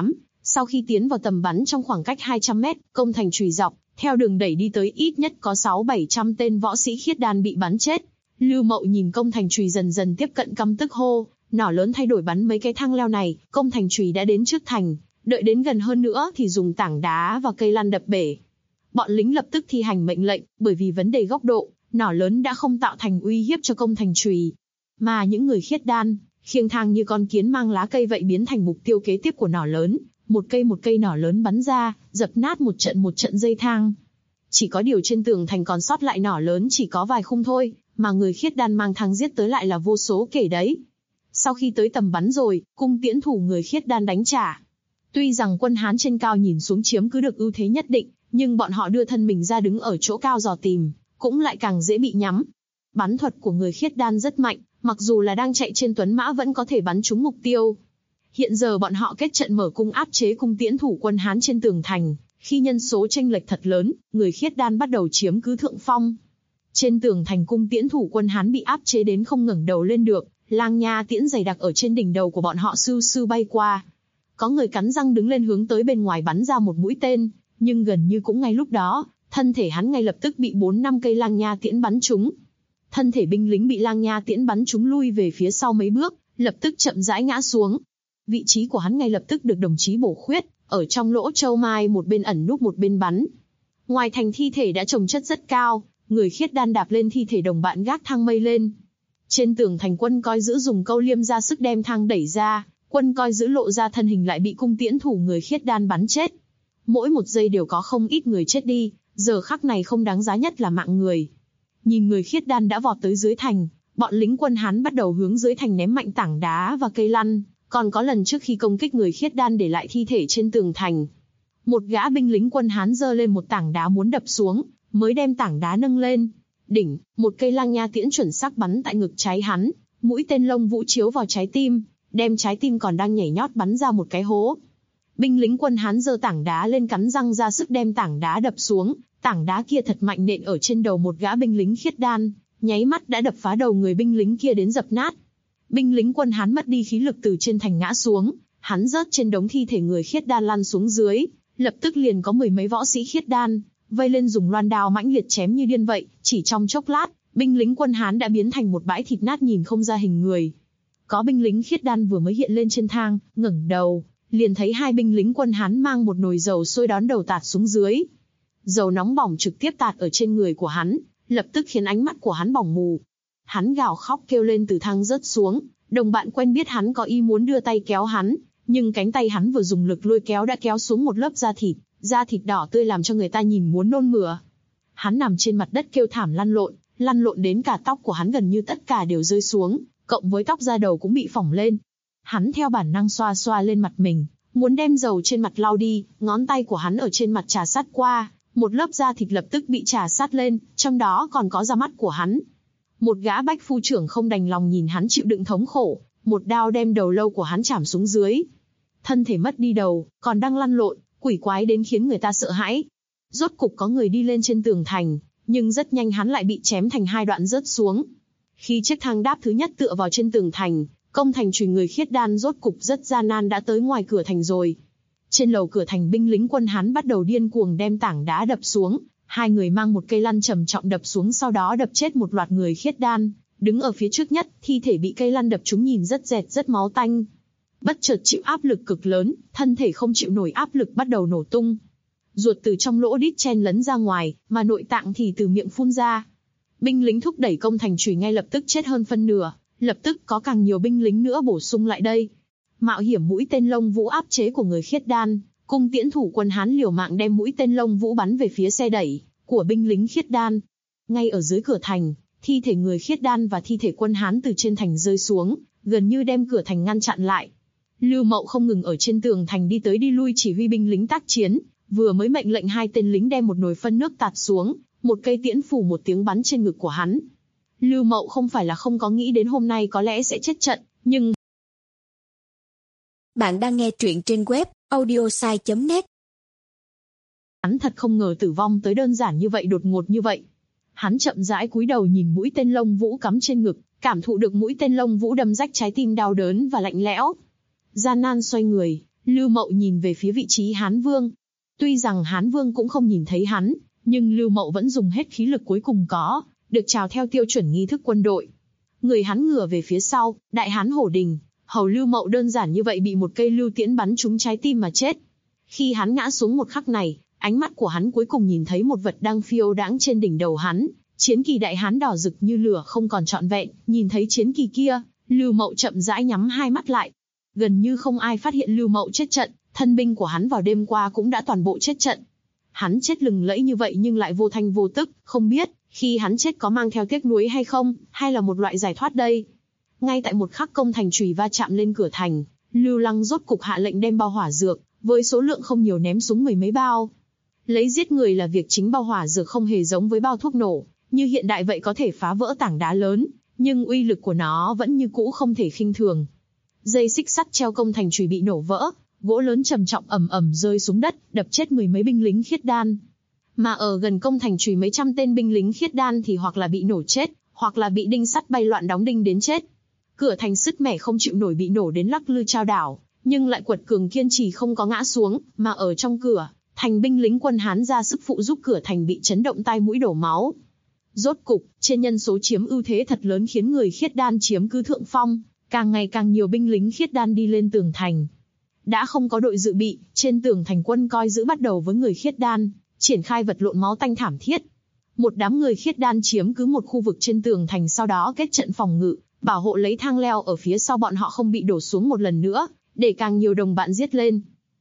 Sau khi tiến vào tầm bắn trong khoảng cách 200 mét, công thành chùy dọc, theo đường đẩy đi tới ít nhất có 600-700 tên võ sĩ khiết đan bị bắn chết. Lưu Mậu nhìn công thành chùy dần dần tiếp cận căm tức hô, nỏ lớn thay đổi bắn mấy cái thang leo này, công thành chùy đã đến trước thành, đợi đến gần hơn nữa thì dùng tảng đá và cây lăn đập bể. Bọn lính lập tức thi hành mệnh lệnh, bởi vì vấn đề góc độ, nỏ lớn đã không tạo thành uy hiếp cho công thành chùy, mà những người khiết đan, khiêng thang như con kiến mang lá cây vậy biến thành mục tiêu kế tiếp của nỏ lớn, một cây nỏ lớn bắn ra, dập nát một trận dây thang. Chỉ có điều trên tường thành còn sót lại nỏ lớn chỉ có vài khung thôi, mà người khiết đan mang thang giết tới lại là vô số kể đấy. Sau khi tới tầm bắn rồi, cung tiễn thủ người khiết đan đánh trả. Tuy rằng quân Hán trên cao nhìn xuống chiếm cứ được ưu thế nhất định, nhưng bọn họ đưa thân mình ra đứng ở chỗ cao dò tìm, cũng lại càng dễ bị nhắm. Bắn thuật của người khiết đan rất mạnh, mặc dù là đang chạy trên tuấn mã vẫn có thể bắn trúng mục tiêu. Hiện giờ bọn họ kết trận mở cung áp chế cung tiễn thủ quân Hán trên tường thành, khi nhân số chênh lệch thật lớn, người khiết đan bắt đầu chiếm cứ thượng phong. Trên tường thành cung tiễn thủ quân Hán bị áp chế đến không ngẩng đầu lên được, lang nha tiễn dày đặc ở trên đỉnh đầu của bọn họ sưu sưu bay qua. Có người cắn răng đứng lên hướng tới bên ngoài bắn ra một mũi tên, nhưng gần như cũng ngay lúc đó, thân thể hắn ngay lập tức bị 4-5 cây lang nha tiễn bắn trúng. Thân thể binh lính bị lang nha tiễn bắn trúng lui về phía sau mấy bước, lập tức chậm rãi ngã xuống. Vị trí của hắn ngay lập tức được đồng chí bổ khuyết, ở trong lỗ châu mai một bên ẩn núp một bên bắn. Ngoài thành thi thể đã chồng chất rất cao, người khiết đan đạp lên thi thể đồng bạn gác thang mây lên. Trên tường thành quân coi giữ dùng câu liêm ra sức đem thang đẩy ra, quân coi giữ lộ ra thân hình lại bị cung tiễn thủ người khiết đan bắn chết. Mỗi một giây đều có không ít người chết đi, giờ khắc này không đáng giá nhất là mạng người. Nhìn người khiết đan đã vọt tới dưới thành, bọn lính quân Hán bắt đầu hướng dưới thành ném mạnh tảng đá và cây lăn, còn có lần trước khi công kích người khiết đan để lại thi thể trên tường thành. Một gã binh lính quân Hán giơ lên một tảng đá muốn đập xuống, mới đem tảng đá nâng lên. Đỉnh, một cây lang nha tiễn chuẩn xác bắn tại ngực trái hắn, mũi tên lông vũ chiếu vào trái tim, đem trái tim còn đang nhảy nhót bắn ra một cái hố. Binh lính quân Hán giơ tảng đá lên cắn răng ra sức đem tảng đá đập xuống, tảng đá kia thật mạnh nện ở trên đầu một gã binh lính khiết đan, nháy mắt đã đập phá đầu người binh lính kia đến dập nát. Binh lính quân Hán mất đi khí lực từ trên thành ngã xuống, hắn rớt trên đống thi thể người khiết đan lăn xuống dưới, lập tức liền có mười mấy võ sĩ khiết đan vây lên dùng loan đao mãnh liệt chém như điên vậy, chỉ trong chốc lát, binh lính quân Hán đã biến thành một bãi thịt nát nhìn không ra hình người. Có binh lính khiết đan vừa mới hiện lên trên thang, ngẩng đầu, liền thấy hai binh lính quân Hán mang một nồi dầu sôi đón đầu tạt xuống dưới. Dầu nóng bỏng trực tiếp tạt ở trên người của hắn, lập tức khiến ánh mắt của hắn bỏng mù. Hắn gào khóc kêu lên từ thang rớt xuống, đồng bạn quen biết hắn có ý muốn đưa tay kéo hắn, nhưng cánh tay hắn vừa dùng lực lôi kéo đã kéo xuống một lớp da thịt đỏ tươi làm cho người ta nhìn muốn nôn mửa. Hắn nằm trên mặt đất kêu thảm lăn lộn đến cả tóc của hắn gần như tất cả đều rơi xuống, cộng với tóc da đầu cũng bị phỏng lên. Hắn theo bản năng xoa xoa lên mặt mình, muốn đem dầu trên mặt lau đi, ngón tay của hắn ở trên mặt chà sát qua, một lớp da thịt lập tức bị chà sát lên, trong đó còn có da mắt của hắn. Một gã bách phu trưởng không đành lòng nhìn hắn chịu đựng thống khổ, một đao đem đầu lâu của hắn chảm xuống dưới. Thân thể mất đi đầu, còn đang lăn lộn, quỷ quái đến khiến người ta sợ hãi. Rốt cục có người đi lên trên tường thành, nhưng rất nhanh hắn lại bị chém thành hai đoạn rớt xuống. Khi chiếc thang đáp thứ nhất tựa vào trên tường thành, công thành chùy người khiết đan rốt cục rất gian nan đã tới ngoài cửa thành rồi. Trên lầu cửa thành binh lính quân Hán bắt đầu điên cuồng đem tảng đá đập xuống, hai người mang một cây lăn trầm trọng đập xuống sau đó đập chết một loạt người khiết đan. Đứng ở phía trước nhất, thi thể bị cây lăn đập trúng nhìn rất rẹt rất máu tanh. Bất chợt chịu áp lực cực lớn, thân thể không chịu nổi áp lực bắt đầu nổ tung. Ruột từ trong lỗ đít chen lấn ra ngoài, mà nội tạng thì từ miệng phun ra. Binh lính thúc đẩy công thành chùy ngay lập tức chết hơn phân nửa, lập tức có càng nhiều binh lính nữa bổ sung lại đây. Mạo hiểm mũi tên lông vũ áp chế của người khiết đan, cung tiễn thủ quân Hán liều mạng đem mũi tên lông vũ bắn về phía xe đẩy của binh lính khiết đan. Ngay ở dưới cửa thành, thi thể người khiết đan và thi thể quân Hán từ trên thành rơi xuống, gần như đem cửa thành ngăn chặn lại. Lưu Mậu không ngừng ở trên tường thành đi tới đi lui chỉ huy binh lính tác chiến, vừa mới mệnh lệnh hai tên lính đem một nồi phân nước tạt xuống, một cây tiễn phủ một tiếng bắn trên ngực của hắn. Lưu Mậu không phải là không có nghĩ đến hôm nay có lẽ sẽ chết trận, nhưng... Bạn đang nghe truyện trên web audiosai.net. Hắn thật không ngờ tử vong tới đơn giản như vậy, đột ngột như vậy. Hắn chậm rãi cúi đầu nhìn mũi tên lông vũ cắm trên ngực, cảm thụ được mũi tên lông vũ đâm rách trái tim đau đớn và lạnh lẽo. Gian nan xoay người, Lưu Mậu nhìn về phía vị trí Hán Vương. Tuy rằng Hán Vương cũng không nhìn thấy hắn, nhưng Lưu Mậu vẫn dùng hết khí lực cuối cùng có, được chào theo tiêu chuẩn nghi thức quân đội. Người hắn ngửa về phía sau, đại hán hổ đình, hầu Lưu Mậu đơn giản như vậy bị một cây lưu tiễn bắn trúng trái tim mà chết. Khi hắn ngã xuống một khắc này, ánh mắt của hắn cuối cùng nhìn thấy một vật đang phiêu đãng trên đỉnh đầu hắn, chiến kỳ đại hán đỏ rực như lửa không còn trọn vẹn. Nhìn thấy chiến kỳ kia, Lưu Mậu chậm rãi nhắm hai mắt lại. Gần như không ai phát hiện Lưu Mậu chết trận, thân binh của hắn vào đêm qua cũng đã toàn bộ chết trận. Hắn chết lừng lẫy như vậy nhưng lại vô thanh vô tức, không biết khi hắn chết có mang theo tiếc nuối hay không, hay là một loại giải thoát đây. Ngay tại một khắc công thành chùy va chạm lên cửa thành, Lưu Lăng rốt cục hạ lệnh đem bao hỏa dược, với số lượng không nhiều ném xuống mười mấy bao. Lấy giết người là việc chính, bao hỏa dược không hề giống với bao thuốc nổ, như hiện đại vậy có thể phá vỡ tảng đá lớn, nhưng uy lực của nó vẫn như cũ không thể khinh thường. Dây xích sắt treo công thành chùy bị nổ vỡ, gỗ lớn trầm trọng ầm ầm rơi xuống đất, đập chết mười mấy binh lính khiết đan. Mà ở gần công thành chùy mấy trăm tên binh lính khiết đan thì hoặc là bị nổ chết, hoặc là bị đinh sắt bay loạn đóng đinh đến chết. Cửa thành sứt mẻ không chịu nổi bị nổ đến lắc lư chao đảo, nhưng lại quật cường kiên trì không có ngã xuống, mà ở trong cửa thành binh lính quân Hán ra sức phụ giúp cửa thành bị chấn động tai mũi đổ máu. Rốt cục, trên nhân số chiếm ưu thế thật lớn khiến người khiết đan chiếm cứ thượng phong, càng ngày càng nhiều binh lính khiết đan đi lên tường thành. Đã không có đội dự bị, trên tường thành quân coi giữ bắt đầu với người khiết đan, triển khai vật lộn máu tanh thảm thiết. Một đám người khiết đan chiếm cứ một khu vực trên tường thành, sau đó kết trận phòng ngự, bảo hộ lấy thang leo ở phía sau bọn họ không bị đổ xuống một lần nữa, để càng nhiều đồng bạn giết lên.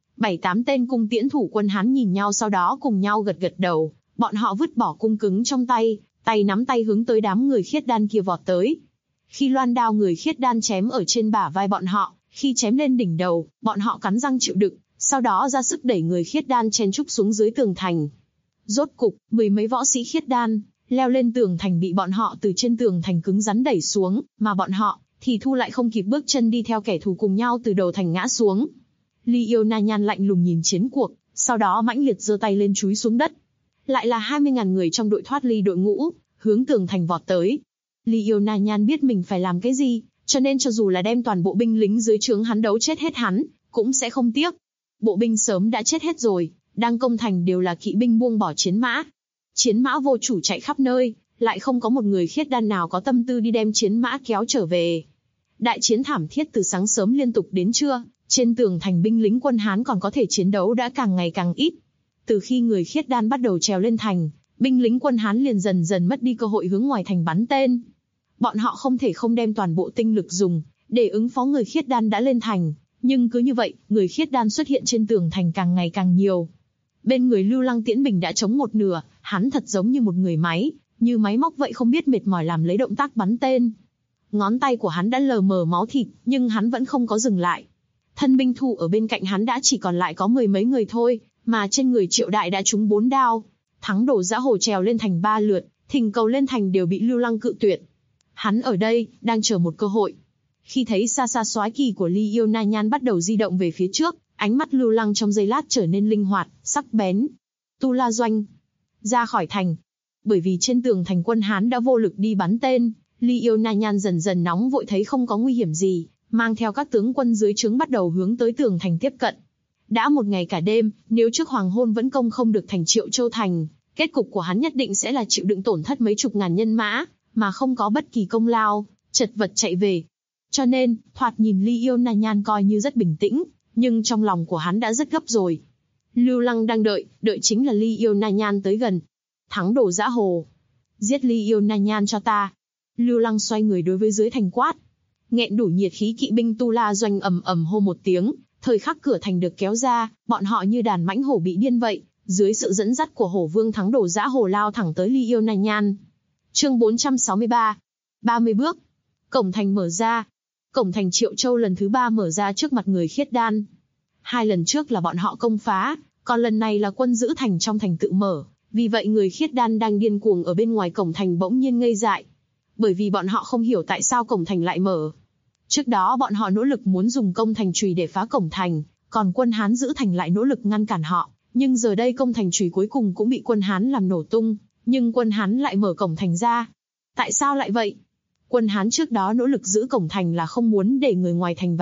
7-8 tên cung tiễn thủ quân Hán nhìn nhau sau đó cùng nhau gật gật đầu, bọn họ vứt bỏ cung cứng trong tay, tay nắm tay hướng tới đám người khiết đan kia vọt tới. Khi loan đao người khiết đan chém ở trên bả vai bọn họ, khi chém lên đỉnh đầu, bọn họ cắn răng chịu đựng, sau đó ra sức đẩy người khiết đan chen chúc xuống dưới tường thành. Rốt cục, mười mấy võ sĩ khiết đan leo lên tường thành bị bọn họ từ trên tường thành cứng rắn đẩy xuống, mà bọn họ thì thu lại không kịp bước chân đi theo kẻ thù cùng nhau từ đầu thành ngã xuống. Li Yêu Na Nhan lạnh lùng nhìn chiến cuộc, sau đó mãnh liệt giơ tay lên chúi xuống đất. Lại là 20.000 người trong đội thoát ly đội ngũ, hướng tường thành vọt tới. Li Yêu Na Nhan biết mình phải làm cái gì, cho nên cho dù là đem toàn bộ binh lính dưới trướng hắn đấu chết hết hắn, cũng sẽ không tiếc. Bộ binh sớm đã chết hết rồi, đang công thành đều là kỵ binh buông bỏ chiến mã. Chiến mã vô chủ chạy khắp nơi, lại không có một người khiết đan nào có tâm tư đi đem chiến mã kéo trở về. Đại chiến thảm thiết từ sáng sớm liên tục đến trưa, trên tường thành binh lính quân Hán còn có thể chiến đấu đã càng ngày càng ít. Từ khi người khiết đan bắt đầu trèo lên thành, binh lính quân Hán liền dần dần mất đi cơ hội hướng ngoài thành bắn tên. Bọn họ không thể không đem toàn bộ tinh lực dùng để ứng phó người khiết đan đã lên thành, nhưng cứ như vậy, người khiết đan xuất hiện trên tường thành càng ngày càng nhiều. Bên người Lưu Lăng Tiễn Bình đã chống một nửa, hắn thật giống như một người máy, như máy móc vậy không biết mệt mỏi làm lấy động tác bắn tên. Ngón tay của hắn đã lờ mờ máu thịt, nhưng hắn vẫn không có dừng lại. Thân binh thủ ở bên cạnh hắn đã chỉ còn lại có mười mấy người thôi, mà trên người Triệu Đại đã trúng 4 đao. Thắng Đổ Dã Hồ trèo lên thành 3 lượt, thỉnh cầu lên thành đều bị Lưu Lăng cự tuyệt. Hắn ở đây, đang chờ một cơ hội. Khi thấy xa xa soái kỳ của Li Yêu Na Nhan bắt đầu di động về phía trước, ánh mắt Lưu Lăng trong giây lát trở nên linh hoạt, sắc bén. Tu La Doanh, ra khỏi thành. Bởi vì trên tường thành quân Hán đã vô lực đi bắn tên, Li Yêu Na Nhan dần dần nóng vội thấy không có nguy hiểm gì, mang theo các tướng quân dưới trướng bắt đầu hướng tới tường thành tiếp cận. Đã một ngày cả đêm, nếu trước hoàng hôn vẫn công không được thành Triệu Châu thành, kết cục của hắn nhất định sẽ là chịu đựng tổn thất mấy chục ngàn nhân mã, mà không có bất kỳ công lao, chật vật chạy về. Cho nên, thoạt nhìn Li Yêu Na Nhan coi như rất bình tĩnh, nhưng trong lòng của hắn đã rất gấp rồi. Lưu Lăng đang đợi chính là Li Yêu Na Nhan tới gần. Thắng Đổ Dã Hồ, giết Li Yêu Na Nhan cho ta. Lưu Lăng xoay người đối với dưới thành quát. Nghẹn đủ nhiệt khí kỵ binh Tu La Doanh ầm ầm hô một tiếng, thời khắc cửa thành được kéo ra, bọn họ như đàn mãnh hổ bị điên vậy, dưới sự dẫn dắt của Hổ Vương Thắng Đổ Dã Hồ lao thẳng tới Li Yêu Na Nhan. Chương 463, 30 bước. Cổng thành mở ra. Cổng thành Triệu Châu lần thứ 3 mở ra trước mặt người khiết đan. 2 lần trước là bọn họ công phá, còn lần này là quân giữ thành trong thành tự mở, vì vậy người khiết đan đang điên cuồng ở bên ngoài cổng thành bỗng nhiên ngây dại. Bởi vì bọn họ không hiểu tại sao cổng thành lại mở. Trước đó bọn họ nỗ lực muốn dùng công thành chùy để phá cổng thành, còn quân Hán giữ thành lại nỗ lực ngăn cản họ, nhưng giờ đây công thành chùy cuối cùng cũng bị quân Hán làm nổ tung, nhưng quân Hán lại mở cổng thành ra. Tại sao lại vậy? Quân Hán trước đó nỗ lực giữ cổng thành là không muốn để người ngoài thành vào,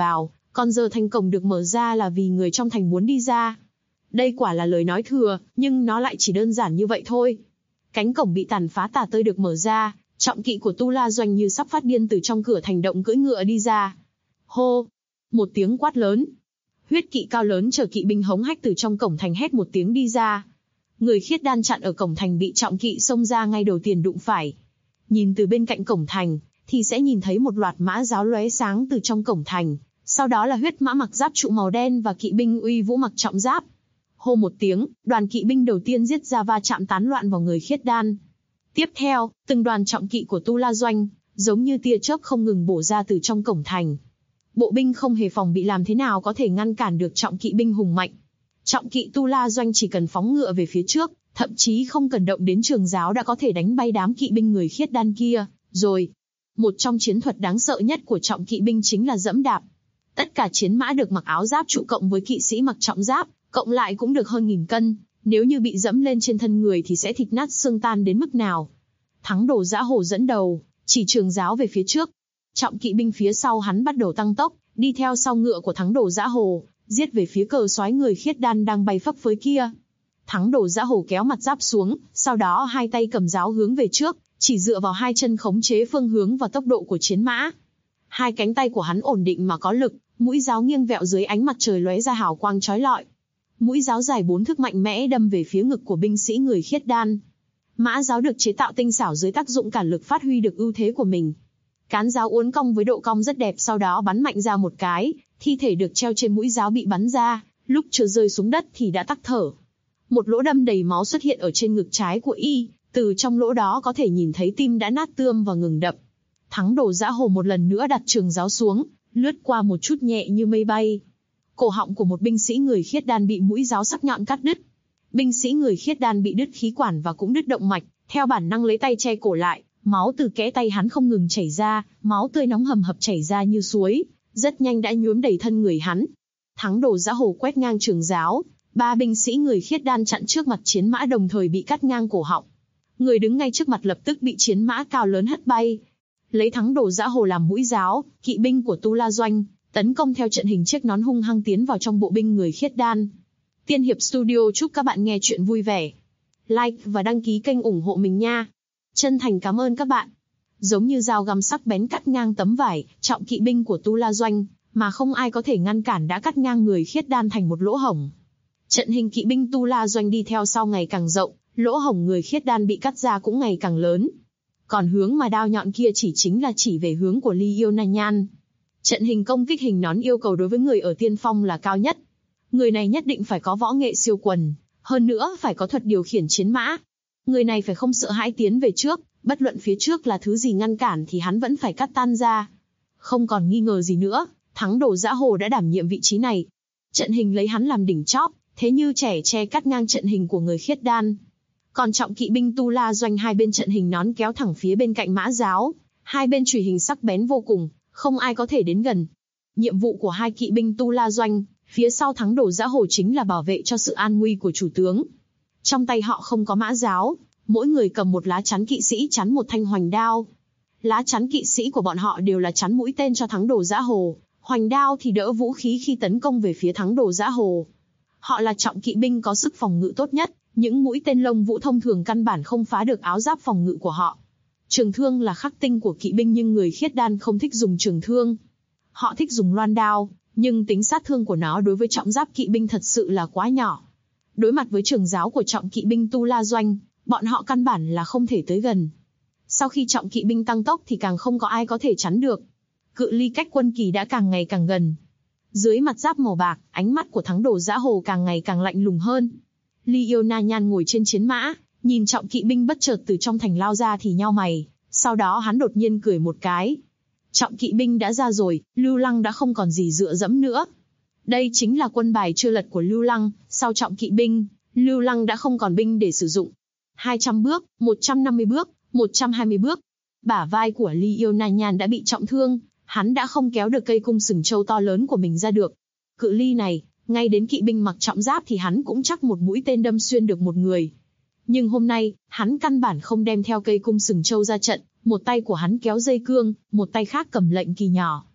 Còn giờ thành cổng được mở ra là vì người trong thành muốn đi ra. Đây quả là lời nói thừa, nhưng nó lại chỉ đơn giản như vậy thôi. Cánh cổng bị tàn phá tả tơi được mở ra, trọng kỵ của Tu La Doanh như sắp phát điên từ trong cửa thành động cưỡi ngựa đi ra. Hô! Một tiếng quát lớn. Huyết kỵ cao lớn chở kỵ binh hống hách từ trong cổng thành hét một tiếng đi ra. Người khiết đan chặn ở cổng thành bị trọng kỵ xông ra ngay đầu tiên đụng phải. Nhìn từ bên cạnh cổng thành, thì sẽ nhìn thấy một loạt mã giáo lóe sáng từ trong cổng thành. Sau đó là huyết mã mặc giáp trụ màu đen và kỵ binh uy vũ mặc trọng giáp. Hô một tiếng, đoàn kỵ binh đầu tiên giết ra va chạm tán loạn vào người khiết đan. Tiếp theo, từng đoàn trọng kỵ của Tu La Doanh, giống như tia chớp không ngừng bổ ra từ trong cổng thành. Bộ binh không hề phòng bị làm thế nào có thể ngăn cản được trọng kỵ binh hùng mạnh. Trọng kỵ Tu La Doanh chỉ cần phóng ngựa về phía trước, thậm chí không cần động đến trường giáo đã có thể đánh bay đám kỵ binh người khiết đan kia, rồi. Một trong chiến thuật đáng sợ nhất của trọng kỵ binh chính là dẫm đạp. Tất cả chiến mã được mặc áo giáp trụ cộng với kỵ sĩ mặc trọng giáp, cộng lại cũng được hơn 1000 cân, nếu như bị dẫm lên trên thân người thì sẽ thịt nát xương tan đến mức nào. Thắng Đồ Dã Hồ dẫn đầu, chỉ trường giáo về phía trước. Trọng kỵ binh phía sau hắn bắt đầu tăng tốc, đi theo sau ngựa của Thắng Đồ Dã Hồ, giết về phía cờ soái người khiết đan đang bay phấp phới kia. Thắng Đồ Dã Hồ kéo mặt giáp xuống, sau đó hai tay cầm giáo hướng về trước, chỉ dựa vào hai chân khống chế phương hướng và tốc độ của chiến mã. Hai cánh tay của hắn ổn định mà có lực, mũi giáo nghiêng vẹo dưới ánh mặt trời lóe ra hào quang chói lọi. Mũi giáo dài 4 thước mạnh mẽ đâm về phía ngực của binh sĩ người khiết đan. Mã giáo được chế tạo tinh xảo dưới tác dụng cản lực phát huy được ưu thế của mình. Cán giáo uốn cong với độ cong rất đẹp, sau đó bắn mạnh ra một cái, thi thể được treo trên mũi giáo bị bắn ra, lúc chưa rơi xuống đất thì đã tắc thở. Một lỗ đâm đầy máu xuất hiện ở trên ngực trái của y, từ trong lỗ đó có thể nhìn thấy tim đã nát tươm và ngừng đập. Thắng Đồ Dã Hồ một lần nữa đặt trường giáo xuống, lướt qua một chút nhẹ như mây bay. Cổ họng của một binh sĩ người khiết đan bị mũi giáo sắc nhọn cắt đứt. Binh sĩ người khiết đan bị đứt khí quản và cũng đứt động mạch, theo bản năng lấy tay che cổ lại, máu từ kẽ tay hắn không ngừng chảy ra, máu tươi nóng hầm hập chảy ra như suối, rất nhanh đã nhuốm đầy thân người hắn. Thắng Đồ Dã Hồ quét ngang trường giáo, 3 binh sĩ người khiết đan chặn trước mặt chiến mã đồng thời bị cắt ngang cổ họng. Người đứng ngay trước mặt lập tức bị chiến mã cao lớn hất bay. Lấy Thắng Đồ Dã Hồ làm mũi giáo, kỵ binh của Tu La Doanh tấn công theo trận hình chiếc nón hung hăng tiến vào trong bộ binh người khiết đan. Tiên Hiệp Studio chúc các bạn nghe chuyện vui vẻ. Like và đăng ký kênh ủng hộ mình nha. Chân thành cảm ơn các bạn. Giống như dao găm sắc bén cắt ngang tấm vải, trọng kỵ binh của Tu La Doanh, mà không ai có thể ngăn cản đã cắt ngang người khiết đan thành một lỗ hổng. Trận hình kỵ binh Tu La Doanh đi theo sau ngày càng rộng, lỗ hổng người khiết đan bị cắt ra cũng ngày càng lớn. Còn hướng mà đao nhọn kia chính là chỉ về hướng của Ly Yêu Na Nhan. Trận hình công kích hình nón yêu cầu đối với người ở tiên phong là cao nhất. Người này nhất định phải có võ nghệ siêu quần, hơn nữa phải có thuật điều khiển chiến mã. Người này phải không sợ hãi tiến về trước, bất luận phía trước là thứ gì ngăn cản thì hắn vẫn phải cắt tan ra. Không còn nghi ngờ gì nữa, Thắng Đồ Dã Hồ đã đảm nhiệm vị trí này. Trận hình lấy hắn làm đỉnh chóp, thế như trẻ tre cắt ngang trận hình của người khiết đan. Còn trọng kỵ binh Tu La Doanh hai bên trận hình nón kéo thẳng phía bên cạnh mã giáo, hai bên chùy hình sắc bén vô cùng, không ai có thể đến gần. Nhiệm vụ của hai kỵ binh Tu La Doanh, phía sau Thắng Đồ Dã Hồ chính là bảo vệ cho sự an nguy của chủ tướng. Trong tay họ không có mã giáo, mỗi người cầm một lá chắn kỵ sĩ chắn một thanh hoành đao. Lá chắn kỵ sĩ của bọn họ đều là chắn mũi tên cho Thắng Đồ Dã Hồ, hoành đao thì đỡ vũ khí khi tấn công về phía Thắng Đồ Dã Hồ. Họ là trọng kỵ binh có sức phòng ngự tốt nhất, những mũi tên lông vũ thông thường căn bản không phá được áo giáp phòng ngự của họ. Trường thương là khắc tinh của kỵ binh nhưng người khiết đan không thích dùng trường thương. Họ thích dùng loan đao, nhưng tính sát thương của nó đối với trọng giáp kỵ binh thật sự là quá nhỏ. Đối mặt với trường giáo của trọng kỵ binh Tu La Doanh, bọn họ căn bản là không thể tới gần. Sau khi trọng kỵ binh tăng tốc thì càng không có ai có thể chắn được. Cự ly cách quân kỳ đã càng ngày càng gần. Dưới mặt giáp màu bạc, ánh mắt của Thắng Đồ Dã Hồ càng ngày càng lạnh lùng hơn. Ly Yêu Na Nhan ngồi trên chiến mã, nhìn trọng kỵ binh bất chợt từ trong thành lao ra thì nhao mày, sau đó hắn đột nhiên cười một cái. Trọng kỵ binh đã ra rồi, Lưu Lăng đã không còn gì dựa dẫm nữa. Đây chính là quân bài chưa lật của Lưu Lăng, sau trọng kỵ binh, Lưu Lăng đã không còn binh để sử dụng. 200 bước, 150 bước, 120 bước. Bả vai của Ly Yêu Na Nhan đã bị trọng thương, hắn đã không kéo được cây cung sừng trâu to lớn của mình ra được. Cự ly này, ngay đến kỵ binh mặc trọng giáp thì hắn cũng chắc một mũi tên đâm xuyên được một người. Nhưng hôm nay, hắn căn bản không đem theo cây cung sừng trâu ra trận, một tay của hắn kéo dây cương, một tay khác cầm lệnh kỳ nhỏ.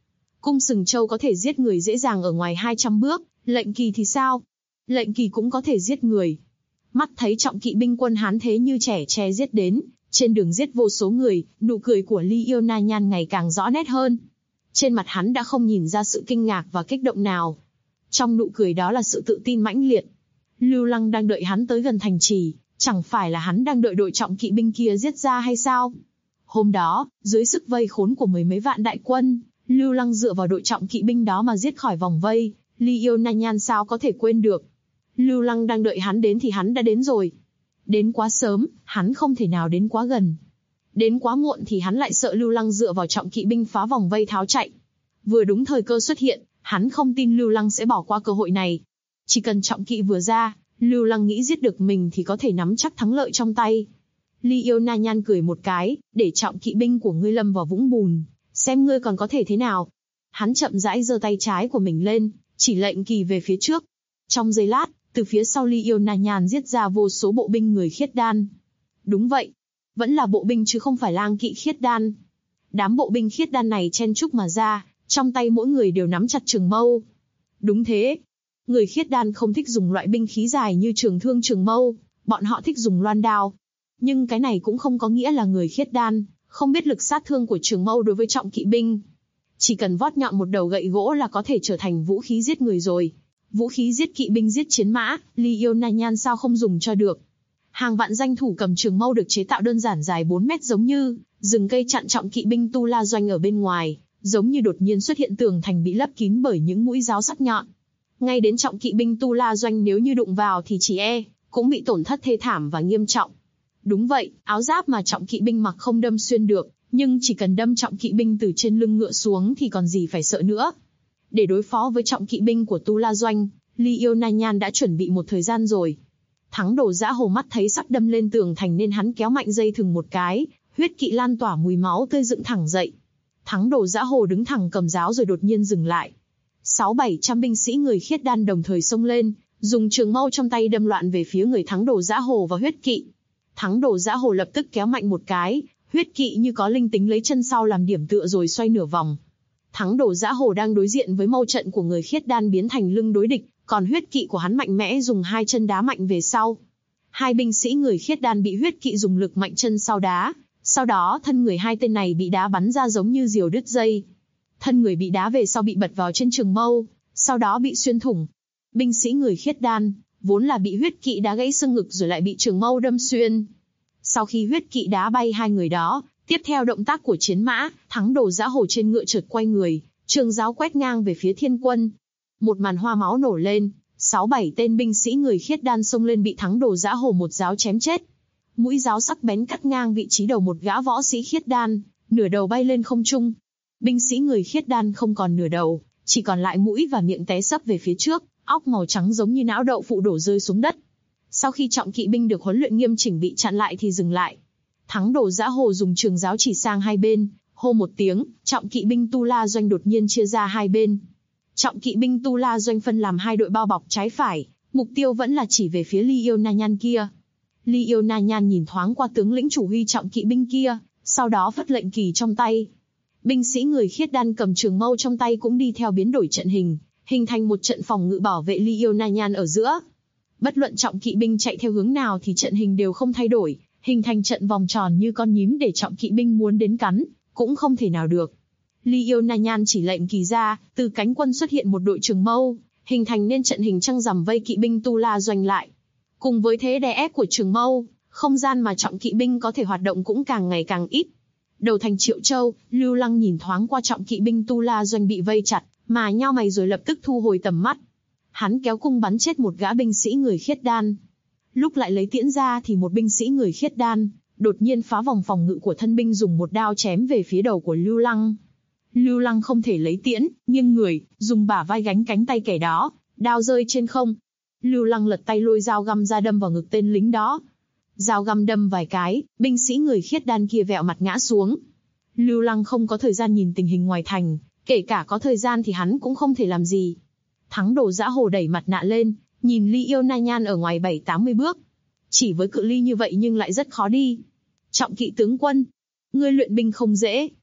Cung Sừng Châu có thể giết người dễ dàng ở ngoài 200 bước, lệnh kỳ thì sao? Lệnh kỳ cũng có thể giết người. Mắt thấy trọng kỵ binh quân Hán thế như trẻ tre giết đến, trên đường giết vô số người, nụ cười của Ly Yêu Na Nhan ngày càng rõ nét hơn. Trên mặt hắn đã không nhìn ra sự kinh ngạc và kích động nào. Trong nụ cười đó là sự tự tin mãnh liệt. Lưu Lăng đang đợi hắn tới gần thành trì, chẳng phải là hắn đang đợi đội trọng kỵ binh kia giết ra hay sao? Hôm đó, dưới sức vây khốn của mười mấy vạn đại quân, Lưu Lăng dựa vào đội trọng kỵ binh đó mà giết khỏi vòng vây, Ly Yêu Na Nhan sao có thể quên được. Lưu Lăng đang đợi hắn đến thì hắn đã đến rồi. Đến quá sớm, hắn không thể nào đến quá gần. Đến quá muộn thì hắn lại sợ Lưu Lăng dựa vào trọng kỵ binh phá vòng vây tháo chạy. Vừa đúng thời cơ xuất hiện, hắn không tin Lưu Lăng sẽ bỏ qua cơ hội này. Chỉ cần trọng kỵ vừa ra, Lưu Lăng nghĩ giết được mình thì có thể nắm chắc thắng lợi trong tay. Ly Yêu Na Nhan cười một cái, để trọng kỵ binh của ngươi lâm vào vũng bùn, xem ngươi còn có thể thế nào. Hắn chậm rãi giơ tay trái của mình lên, chỉ lệnh kỳ về phía trước. Trong giây lát, từ phía sau Ly Yêu Na Nhan giết ra vô số bộ binh người khiết đan. Đúng vậy, vẫn là bộ binh chứ không phải lang kỵ khiết đan. Đám bộ binh khiết đan này chen chúc mà ra, trong tay mỗi người đều nắm chặt trường mâu. Đúng thế, người khiết đan không thích dùng loại binh khí dài như trường thương trường mâu, bọn họ thích dùng loan đao. Nhưng cái này cũng không có nghĩa là người khiết đan không biết lực sát thương của trường mâu đối với trọng kỵ binh. Chỉ cần vót nhọn một đầu gậy gỗ là có thể trở thành vũ khí giết người rồi. Vũ khí giết kỵ binh giết chiến mã, Ly Yêu Na Nhan sao không dùng cho được. Hàng vạn danh thủ cầm trường mâu được chế tạo đơn giản dài 4 mét giống như rừng cây chặn trọng kỵ binh Tu La Doanh ở bên ngoài, giống như đột nhiên xuất hiện tường thành bị lấp kín bởi những mũi giáo sắc nhọn. Ngay đến trọng kỵ binh Tu La Doanh nếu như đụng vào thì chỉ cũng bị tổn thất thê thảm và nghiêm trọng. Đúng vậy, áo giáp mà trọng kỵ binh mặc không đâm xuyên được, nhưng chỉ cần đâm trọng kỵ binh từ trên lưng ngựa xuống thì còn gì phải sợ nữa. Để đối phó với trọng kỵ binh của Tu La Doanh, Ly Yêu Na Nhan đã chuẩn bị một thời gian rồi. Thắng Đồ Dã Hồ mắt thấy sắp đâm lên tường thành nên hắn kéo mạnh dây thừng một cái, huyết kỵ lan tỏa mùi máu tươi dựng thẳng dậy. Thắng Đồ Dã Hồ đứng thẳng cầm giáo rồi đột nhiên dừng lại. 600-700 binh sĩ người khiết đan đồng thời xông lên, dùng trường mâu trong tay đâm loạn về phía người Thắng Đồ Dã Hồ và huyết kỵ. Thắng Đồ Dã Hồ lập tức kéo mạnh một cái, huyết kỵ như có linh tính lấy chân sau làm điểm tựa rồi xoay nửa vòng. Thắng Đồ Dã Hồ đang đối diện với mâu trận của người khiết đan biến thành lưng đối địch, còn huyết kỵ của hắn mạnh mẽ dùng hai chân đá mạnh về sau. Hai binh sĩ người khiết đan bị huyết kỵ dùng lực mạnh chân sau đá, sau đó thân người hai tên này bị đá bắn ra giống như diều đứt dây. Thân người bị đá về sau bị bật vào trên trường mâu, sau đó bị xuyên thủng. Binh sĩ người khiết đan vốn là bị huyết kỵ đá gãy xương ngực rồi lại bị trường mâu đâm xuyên. Sau khi huyết kỵ đá bay hai người đó, tiếp theo động tác của chiến mã, Thắng Đồ Dã Hồ trên ngựa chợt quay người, trường giáo quét ngang về phía thiên quân. Một màn hoa máu nổ lên, 6-7 tên binh sĩ người khiết đan xông lên bị Thắng Đồ Dã Hồ một giáo chém chết. Mũi giáo sắc bén cắt ngang vị trí đầu một gã võ sĩ khiết đan, nửa đầu bay lên không trung. Binh sĩ người khiết đan không còn nửa đầu, chỉ còn lại mũi và miệng té sấp về phía trước, óc màu trắng giống như não đậu phụ đổ rơi xuống đất. Sau khi trọng kỵ binh được huấn luyện nghiêm chỉnh bị chặn lại thì dừng lại. Thắng Đồ Dã Hồ dùng trường giáo chỉ sang hai bên, hô một tiếng, trọng kỵ binh Tu La Doanh đột nhiên chia ra hai bên. Trọng kỵ binh Tu La Doanh phân làm hai đội bao bọc trái phải, mục tiêu vẫn là chỉ về phía Ly Yêu Na Nhan kia. Ly Yêu Na Nhan nhìn thoáng qua tướng lĩnh chủ huy trọng kỵ binh kia, sau đó phất lệnh kỳ trong tay. Binh sĩ người khiết đan cầm trường mâu trong tay cũng đi theo biến đổi trận hình, hình thành một trận phòng ngự bảo vệ Ly Yêu Na Nhan ở giữa. Bất luận trọng kỵ binh chạy theo hướng nào thì trận hình đều không thay đổi, hình thành trận vòng tròn như con nhím để trọng kỵ binh muốn đến cắn, cũng không thể nào được. Ly Yêu Na Nhan chỉ lệnh kỳ ra, từ cánh quân xuất hiện một đội trường mâu, hình thành nên trận hình trăng rằm vây kỵ binh Tu La Doanh lại. Cùng với thế đè ép của trường mâu, không gian mà trọng kỵ binh có thể hoạt động cũng càng ngày càng ít. Đầu thành Triệu Châu, Lưu Lăng nhìn thoáng qua trọng kỵ binh Tu La Doanh bị vây chặt, mà nhao mày rồi lập tức thu hồi tầm mắt. Hắn kéo cung bắn chết một gã binh sĩ người khiết đan. Lúc lại lấy tiễn ra thì một binh sĩ người khiết đan đột nhiên phá vòng phòng ngự của thân binh dùng một đao chém về phía đầu của Lưu Lăng. Lưu Lăng không thể lấy tiễn, nghiêng người, dùng bả vai gánh cánh tay kẻ đó, đao rơi trên không. Lưu Lăng lật tay lôi dao găm ra đâm vào ngực tên lính đó. Dao găm đâm vài cái, binh sĩ người khiết đan kia vẹo mặt ngã xuống. Lưu Lăng không có thời gian nhìn tình hình ngoài thành, kể cả có thời gian thì hắn cũng không thể làm gì. Thắng Đồ Dã Hồ đẩy mặt nạ lên, nhìn Ly Yêu Na Nhan ở ngoài 7-80 bước. Chỉ với cự ly như vậy nhưng lại rất khó đi. Trọng kỵ tướng quân, ngươi luyện binh không dễ.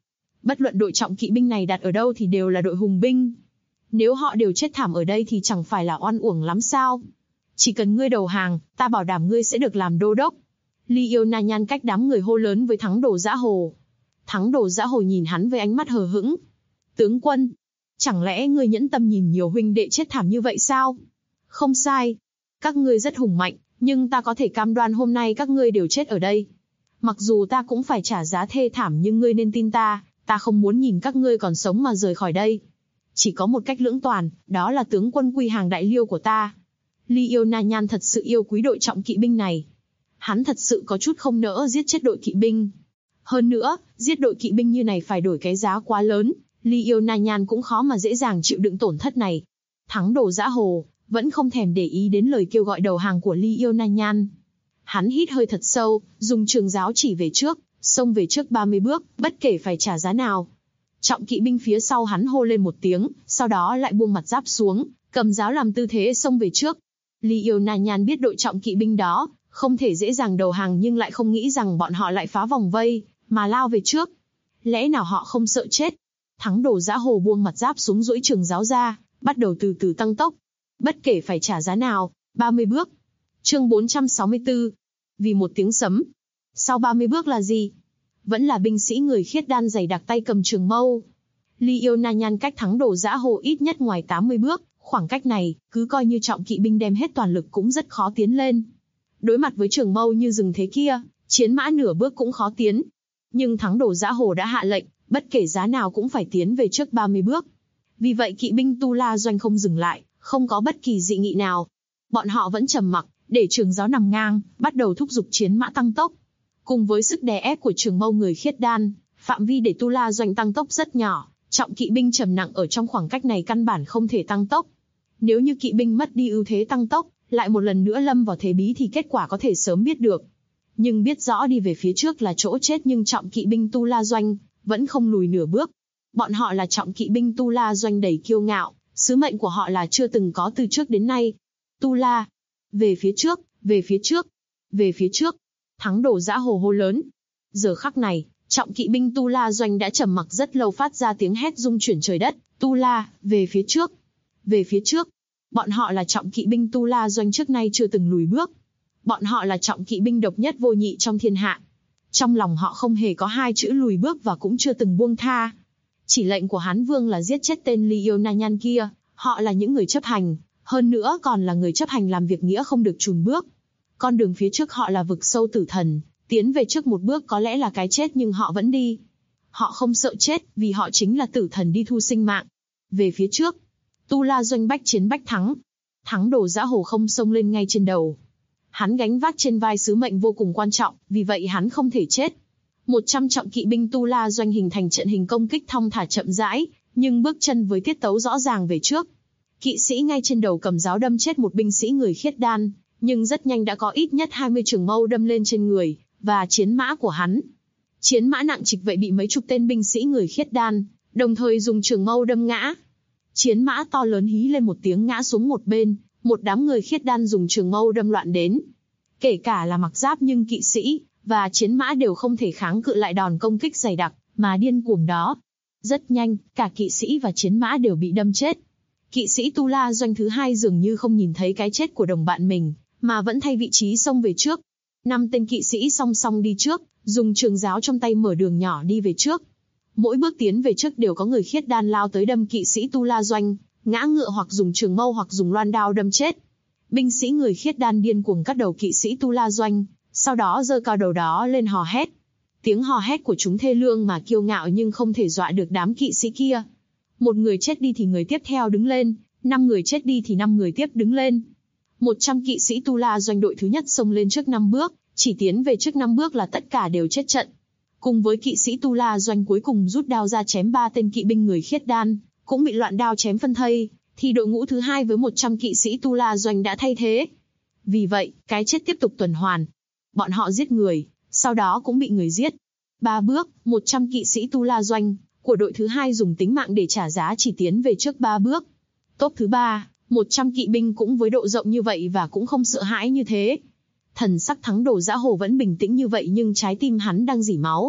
Bất luận đội trọng kỵ binh này đặt ở đâu thì đều là đội hùng binh. Nếu họ đều chết thảm ở đây thì chẳng phải là oan uổng lắm sao? Chỉ cần ngươi đầu hàng, ta bảo đảm ngươi sẽ được làm đô đốc. Ly Yêu Na Nhan cách đám người hô lớn với Thắng Đồ Dã Hồ. Thắng Đồ Dã Hồ nhìn hắn với ánh mắt hờ hững. Tướng quân, chẳng lẽ ngươi nhẫn tâm nhìn nhiều huynh đệ chết thảm như vậy sao? Không sai. Các ngươi rất hùng mạnh, nhưng ta có thể cam đoan hôm nay các ngươi đều chết ở đây. Mặc dù ta cũng phải trả giá thê thảm nhưng ngươi nên tin ta không muốn nhìn các ngươi còn sống mà rời khỏi đây. Chỉ có một cách lưỡng toàn, đó là tướng quân quy hàng đại liêu của ta. Ly Yêu Na Nhan thật sự yêu quý đội trọng kỵ binh này. Hắn thật sự có chút không nỡ giết chết đội kỵ binh. Hơn nữa, giết đội kỵ binh như này phải đổi cái giá quá lớn, Ly Yêu Na Nhan cũng khó mà dễ dàng chịu đựng tổn thất này. Thắng Đồ Dã Hồ vẫn không thèm để ý đến lời kêu gọi đầu hàng của Ly Yêu Na Nhan. Hắn hít hơi thật sâu, dùng trường giáo chỉ về trước, xông về trước 30 bước, bất kể phải trả giá nào. Trọng kỵ binh phía sau hắn hô lên một tiếng, sau đó lại buông mặt giáp xuống, cầm giáo làm tư thế xông về trước. Ly Yêu Na Nhan biết đội trọng kỵ binh đó không thể dễ dàng đầu hàng nhưng lại không nghĩ rằng bọn họ lại phá vòng vây, mà lao về trước. Lẽ nào họ không sợ chết? Thắng Đồ Dã Hồ buông mặt giáp xuống duỗi trường giáo ra, bắt đầu từ từ tăng tốc. Bất kể phải trả giá nào, 30 bước. Chương 464. Vì một tiếng sấm. Sau 30 bước là gì? Vẫn là binh sĩ người khiết đan dày đặc tay cầm trường mâu. Ly Yêu Na Nhan cách Thắng Đồ Dã Hồ ít nhất ngoài 80 bước, khoảng cách này, cứ coi như trọng kỵ binh đem hết toàn lực cũng rất khó tiến lên. Đối mặt với trường mâu như rừng thế kia, chiến mã nửa bước cũng khó tiến. Nhưng Thắng Đồ Dã Hồ đã hạ lệnh, bất kể giá nào cũng phải tiến về trước 30 bước. Vì vậy kỵ binh Tu La Doanh không dừng lại, không có bất kỳ dị nghị nào. Bọn họ vẫn trầm mặc, để trường giáo nằm ngang, bắt đầu thúc giục chiến mã tăng tốc. Cùng với sức đè ép của trường mâu người khiết đan, phạm vi để Tu La Doanh tăng tốc rất nhỏ, trọng kỵ binh trầm nặng ở trong khoảng cách này căn bản không thể tăng tốc. Nếu như kỵ binh mất đi ưu thế tăng tốc, lại một lần nữa lâm vào thế bí thì kết quả có thể sớm biết được. Nhưng biết rõ đi về phía trước là chỗ chết nhưng trọng kỵ binh Tu La Doanh vẫn không lùi nửa bước. Bọn họ là trọng kỵ binh Tu La Doanh đầy kiêu ngạo, sứ mệnh của họ là chưa từng có từ trước đến nay. Tu La, về phía trước, về phía trước, về phía trước. Thắng Đồ Dã Hồ hô lớn. Giờ khắc này, trọng kỵ binh Tu La Doanh đã trầm mặc rất lâu phát ra tiếng hét rung chuyển trời đất. Tu La, về phía trước, về phía trước. Bọn họ là trọng kỵ binh Tu La Doanh trước nay chưa từng lùi bước. Bọn họ là trọng kỵ binh độc nhất vô nhị trong thiên hạ. Trong lòng họ không hề có hai chữ lùi bước và cũng chưa từng buông tha. Chỉ lệnh của Hán Vương là giết chết tên Ly Yêu Na Nhan kia, họ là những người chấp hành, hơn nữa còn là người chấp hành làm việc nghĩa không được chùn bước. Con đường phía trước họ là vực sâu tử thần, tiến về trước một bước có lẽ là cái chết nhưng họ vẫn đi. Họ không sợ chết vì họ chính là tử thần đi thu sinh mạng. Về phía trước, Tu La Doanh bách chiến bách thắng. Thắng Đồ Dã Hồ không xông lên ngay trên đầu. Hắn gánh vác trên vai sứ mệnh vô cùng quan trọng, vì vậy hắn không thể chết. 100 trọng kỵ binh Tu La Doanh hình thành trận hình công kích thong thả chậm rãi, nhưng bước chân với tiết tấu rõ ràng về trước. Kỵ sĩ ngay trên đầu cầm giáo đâm chết một binh sĩ người khiết đan, nhưng rất nhanh đã có ít nhất 20 trường mâu đâm lên trên người và chiến mã của hắn. Chiến mã nặng trịch vậy bị mấy chục tên binh sĩ người khiết đan đồng thời dùng trường mâu đâm ngã. Chiến mã to lớn hí lên một tiếng ngã xuống một bên, một đám người khiết đan dùng trường mâu đâm loạn đến. Kể cả là mặc giáp nhưng kỵ sĩ và chiến mã đều không thể kháng cự lại đòn công kích dày đặc mà điên cuồng đó. Rất nhanh, cả kỵ sĩ và chiến mã đều bị đâm chết. Kỵ sĩ Tu La Doanh thứ hai dường như không nhìn thấy cái chết của đồng bạn mình, mà vẫn thay vị trí xông về trước. 5 tên kỵ sĩ song song đi trước, dùng trường giáo trong tay mở đường nhỏ đi về trước. Mỗi bước tiến về trước đều có người khiết đan lao tới đâm kỵ sĩ Tu La Doanh, ngã ngựa hoặc dùng trường mâu hoặc dùng loan đao đâm chết. Binh sĩ người khiết đan điên cuồng cắt đầu kỵ sĩ Tu La Doanh, sau đó giơ cao đầu đó lên hò hét. Tiếng hò hét của chúng thê lương mà kiêu ngạo nhưng không thể dọa được đám kỵ sĩ kia. Một người chết đi thì người tiếp theo đứng lên, 5 người chết đi thì 5 người tiếp đứng lên. 100 kỵ sĩ Tu La Doanh đội thứ nhất xông lên trước 5 bước, chỉ tiến về trước 5 bước là tất cả đều chết trận. Cùng với kỵ sĩ Tu La Doanh cuối cùng rút đao ra chém 3 tên kỵ binh người khiết đan, cũng bị loạn đao chém phân thây, thì đội ngũ thứ hai với 100 kỵ sĩ Tu La Doanh đã thay thế. Vì vậy, cái chết tiếp tục tuần hoàn. Bọn họ giết người, sau đó cũng bị người giết. 3 bước, 100 kỵ sĩ Tu La Doanh của đội thứ hai dùng tính mạng để trả giá chỉ tiến về trước 3 bước. Tốp thứ 3, 100 kỵ binh cũng với độ rộng như vậy và cũng không sợ hãi như thế. Thần sắc Thắng Đồ Dã Hồ vẫn bình tĩnh như vậy nhưng trái tim hắn đang rỉ máu.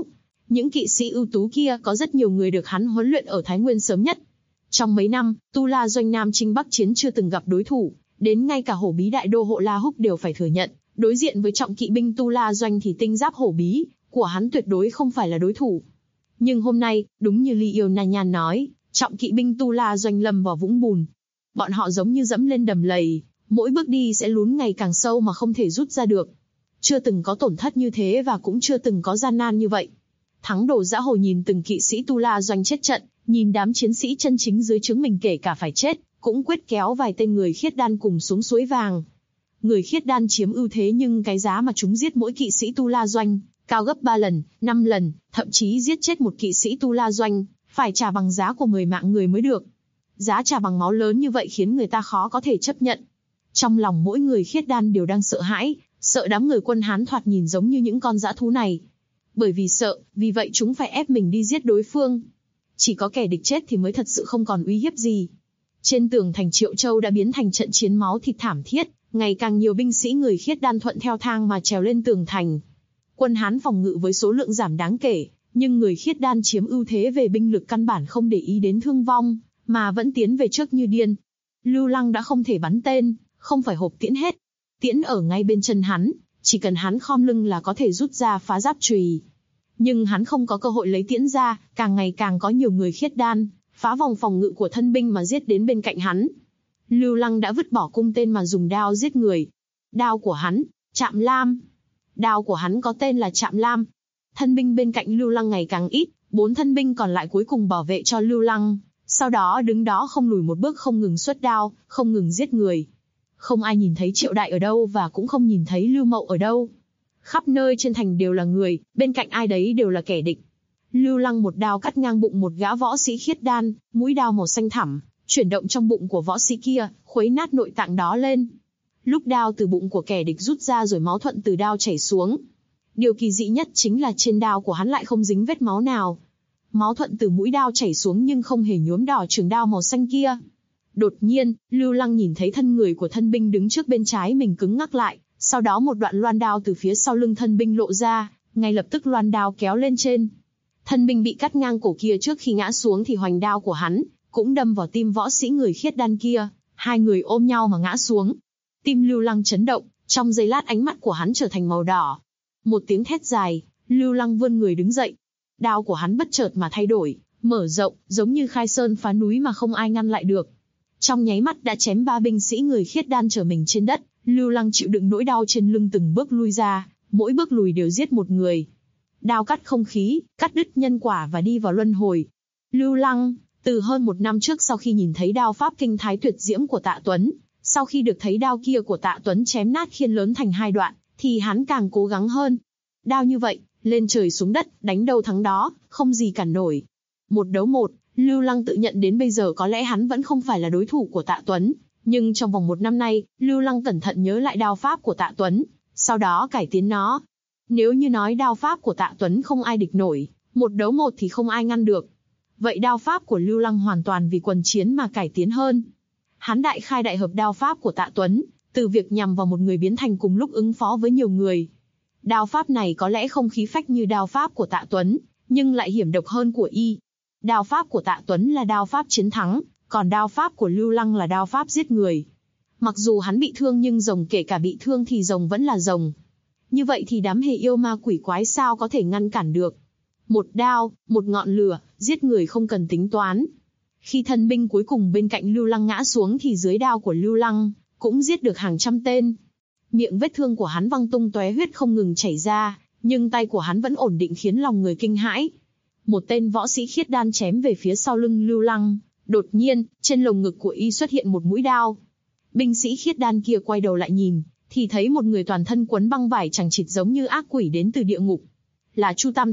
Những kỵ sĩ ưu tú kia có rất nhiều người được hắn huấn luyện ở Thái Nguyên sớm nhất. Trong mấy năm, Tu La Doanh Nam chinh Bắc chiến chưa từng gặp đối thủ, đến ngay cả hổ bí đại đô Hộ La Húc đều phải thừa nhận, đối diện với trọng kỵ binh Tu La Doanh thì tinh giáp hổ bí của hắn tuyệt đối không phải là đối thủ. Nhưng hôm nay, đúng như Ly Yêu Na Nhan nói, trọng kỵ binh Tu La Doanh lâm vào vũng bùn. Bọn họ giống như dẫm lên đầm lầy, mỗi bước đi sẽ lún ngày càng sâu mà không thể rút ra được. Chưa từng có tổn thất như thế và cũng chưa từng có gian nan như vậy. Thắng Đồ Dã Hồ nhìn từng kỵ sĩ Tu La Doanh chết trận, nhìn đám chiến sĩ chân chính dưới trướng mình kể cả phải chết, cũng quyết kéo vài tên người khiết đan cùng xuống suối vàng. Người khiết đan chiếm ưu thế nhưng cái giá mà chúng giết mỗi kỵ sĩ Tu La Doanh cao gấp 3 lần, 5 lần, thậm chí giết chết một kỵ sĩ Tu La Doanh, phải trả bằng giá của 10 mạng người mới được. Giá trả bằng máu lớn như vậy khiến người ta khó có thể chấp nhận. Trong lòng mỗi người khiết đan đều đang sợ hãi, sợ đám người quân Hán thoạt nhìn giống như những con dã thú này. Bởi vì sợ, vì vậy chúng phải ép mình đi giết đối phương. Chỉ có kẻ địch chết thì mới thật sự không còn uy hiếp gì. Trên tường thành Triệu Châu đã biến thành trận chiến máu thịt thảm thiết, ngày càng nhiều binh sĩ người khiết đan thuận theo thang mà trèo lên tường thành. Quân Hán phòng ngự với số lượng giảm đáng kể, nhưng người khiết đan chiếm ưu thế về binh lực căn bản không để ý đến thương vong, mà vẫn tiến về trước như điên. Lưu Lăng đã không thể bắn tên, không phải hộp tiễn hết. Tiễn ở ngay bên chân hắn, chỉ cần hắn khom lưng là có thể rút ra phá giáp chùy. Nhưng hắn không có cơ hội lấy tiễn ra, càng ngày càng có nhiều người khiết đan phá vòng phòng ngự của thân binh mà giết đến bên cạnh hắn. Lưu Lăng đã vứt bỏ cung tên mà dùng đao giết người. Đao của hắn, Trạm Lam. Đao của hắn có tên là Trạm Lam. Thân binh bên cạnh Lưu Lăng ngày càng ít, 4 thân binh còn lại cuối cùng bảo vệ cho Lưu Lăng. Sau đó đứng đó không lùi một bước, không ngừng xuất đao, không ngừng giết người. Không ai nhìn thấy Triệu Đại ở đâu và cũng không nhìn thấy Lưu Mậu ở đâu. Khắp nơi trên thành đều là người, bên cạnh ai đấy đều là kẻ địch. Lưu Lăng một đao cắt ngang bụng một gã võ sĩ khiết đan, mũi đao màu xanh thẳm, chuyển động trong bụng của võ sĩ kia, khuấy nát nội tạng đó lên. Lúc đao từ bụng của kẻ địch rút ra rồi máu thuận từ đao chảy xuống. Điều kỳ dị nhất chính là trên đao của hắn lại không dính vết máu nào. Máu thuận từ mũi đao chảy xuống nhưng không hề nhuốm đỏ trường đao màu xanh kia. Đột nhiên, Lưu Lăng nhìn thấy thân người của thân binh đứng trước bên trái mình cứng ngắc lại, sau đó một đoạn loan đao từ phía sau lưng thân binh lộ ra, ngay lập tức loan đao kéo lên trên. Thân binh bị cắt ngang cổ kia trước khi ngã xuống thì hoành đao của hắn cũng đâm vào tim võ sĩ người khiết đan kia, hai người ôm nhau mà ngã xuống. Tim Lưu Lăng chấn động, trong giây lát ánh mắt của hắn trở thành màu đỏ. Một tiếng thét dài, Lưu Lăng vươn người đứng dậy. Đao của hắn bất chợt mà thay đổi, mở rộng, giống như khai sơn phá núi mà không ai ngăn lại được. Trong nháy mắt đã chém 3 binh sĩ người khiết đan trở mình trên đất. Lưu Lăng chịu đựng nỗi đau trên lưng từng bước lui ra, mỗi bước lùi đều giết một người. Đao cắt không khí, cắt đứt nhân quả và đi vào luân hồi. Lưu Lăng, từ hơn 1 năm trước sau khi nhìn thấy đao pháp kinh thái tuyệt diễm của Tạ Tuấn, sau khi được thấy đao kia của Tạ Tuấn chém nát khiên lớn thành 2 đoạn, thì hắn càng cố gắng hơn. Đao như vậy, lên trời xuống đất, đánh đâu thắng đó, không gì cản nổi. 1 đấu 1, Lưu Lăng tự nhận đến bây giờ có lẽ hắn vẫn không phải là đối thủ của Tạ Tuấn. Nhưng trong vòng 1 năm nay, Lưu Lăng cẩn thận nhớ lại đao pháp của Tạ Tuấn, sau đó cải tiến nó. Nếu như nói đao pháp của Tạ Tuấn không ai địch nổi, 1 đấu 1 thì không ai ngăn được. Vậy đao pháp của Lưu Lăng hoàn toàn vì quần chiến mà cải tiến hơn. Hắn đại khai đại hợp đao pháp của Tạ Tuấn, từ việc nhằm vào một người biến thành cùng lúc ứng phó với nhiều người. Đao pháp này có lẽ không khí phách như đao pháp của Tạ Tuấn, nhưng lại hiểm độc hơn của y. Đao pháp của Tạ Tuấn là đao pháp chiến thắng, còn đao pháp của Lưu Lăng là đao pháp giết người. Mặc dù hắn bị thương nhưng rồng kể cả bị thương thì rồng vẫn là rồng. Như vậy thì đám hề yêu ma quỷ quái sao có thể ngăn cản được. 1 đao, 1 ngọn lửa, giết người không cần tính toán. Khi thân binh cuối cùng bên cạnh Lưu Lăng ngã xuống thì dưới đao của Lưu Lăng cũng giết được hàng trăm tên. Miệng vết thương của hắn văng tung tóe huyết không ngừng chảy ra, nhưng tay của hắn vẫn ổn định khiến lòng người kinh hãi. Một tên võ sĩ khiết đan chém về phía sau lưng Lưu Lăng. Đột nhiên, trên lồng ngực của y xuất hiện một mũi đao. Binh sĩ khiết đan kia quay đầu lại nhìn, thì thấy một người toàn thân quấn băng vải chằng chịt giống như ác quỷ đến từ địa ngục. Là Chu Tam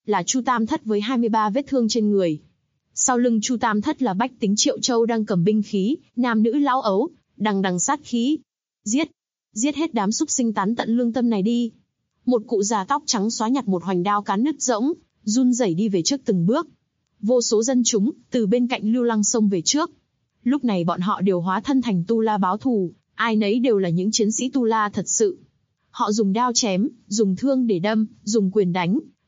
Thất với 23 vết thương trên người. Sau lưng Chu Tam Thất là bách tính Triệu Châu đang cầm binh khí, nam nữ lão ấu, đằng đằng sát khí. Giết hết đám súc sinh tán tận lương tâm này đi. Một cụ già tóc trắng xóa nhặt một hoành đao cán nứt rỗng, run rẩy đi về trước từng bước. Vô số dân chúng từ bên cạnh Lưu Lăng xông về trước. Lúc này bọn họ đều hóa thân thành Tu La báo thù, ai nấy đều là những chiến sĩ Tu La thật sự. Họ dùng đao chém, dùng thương để đâm, dùng quyền đánh,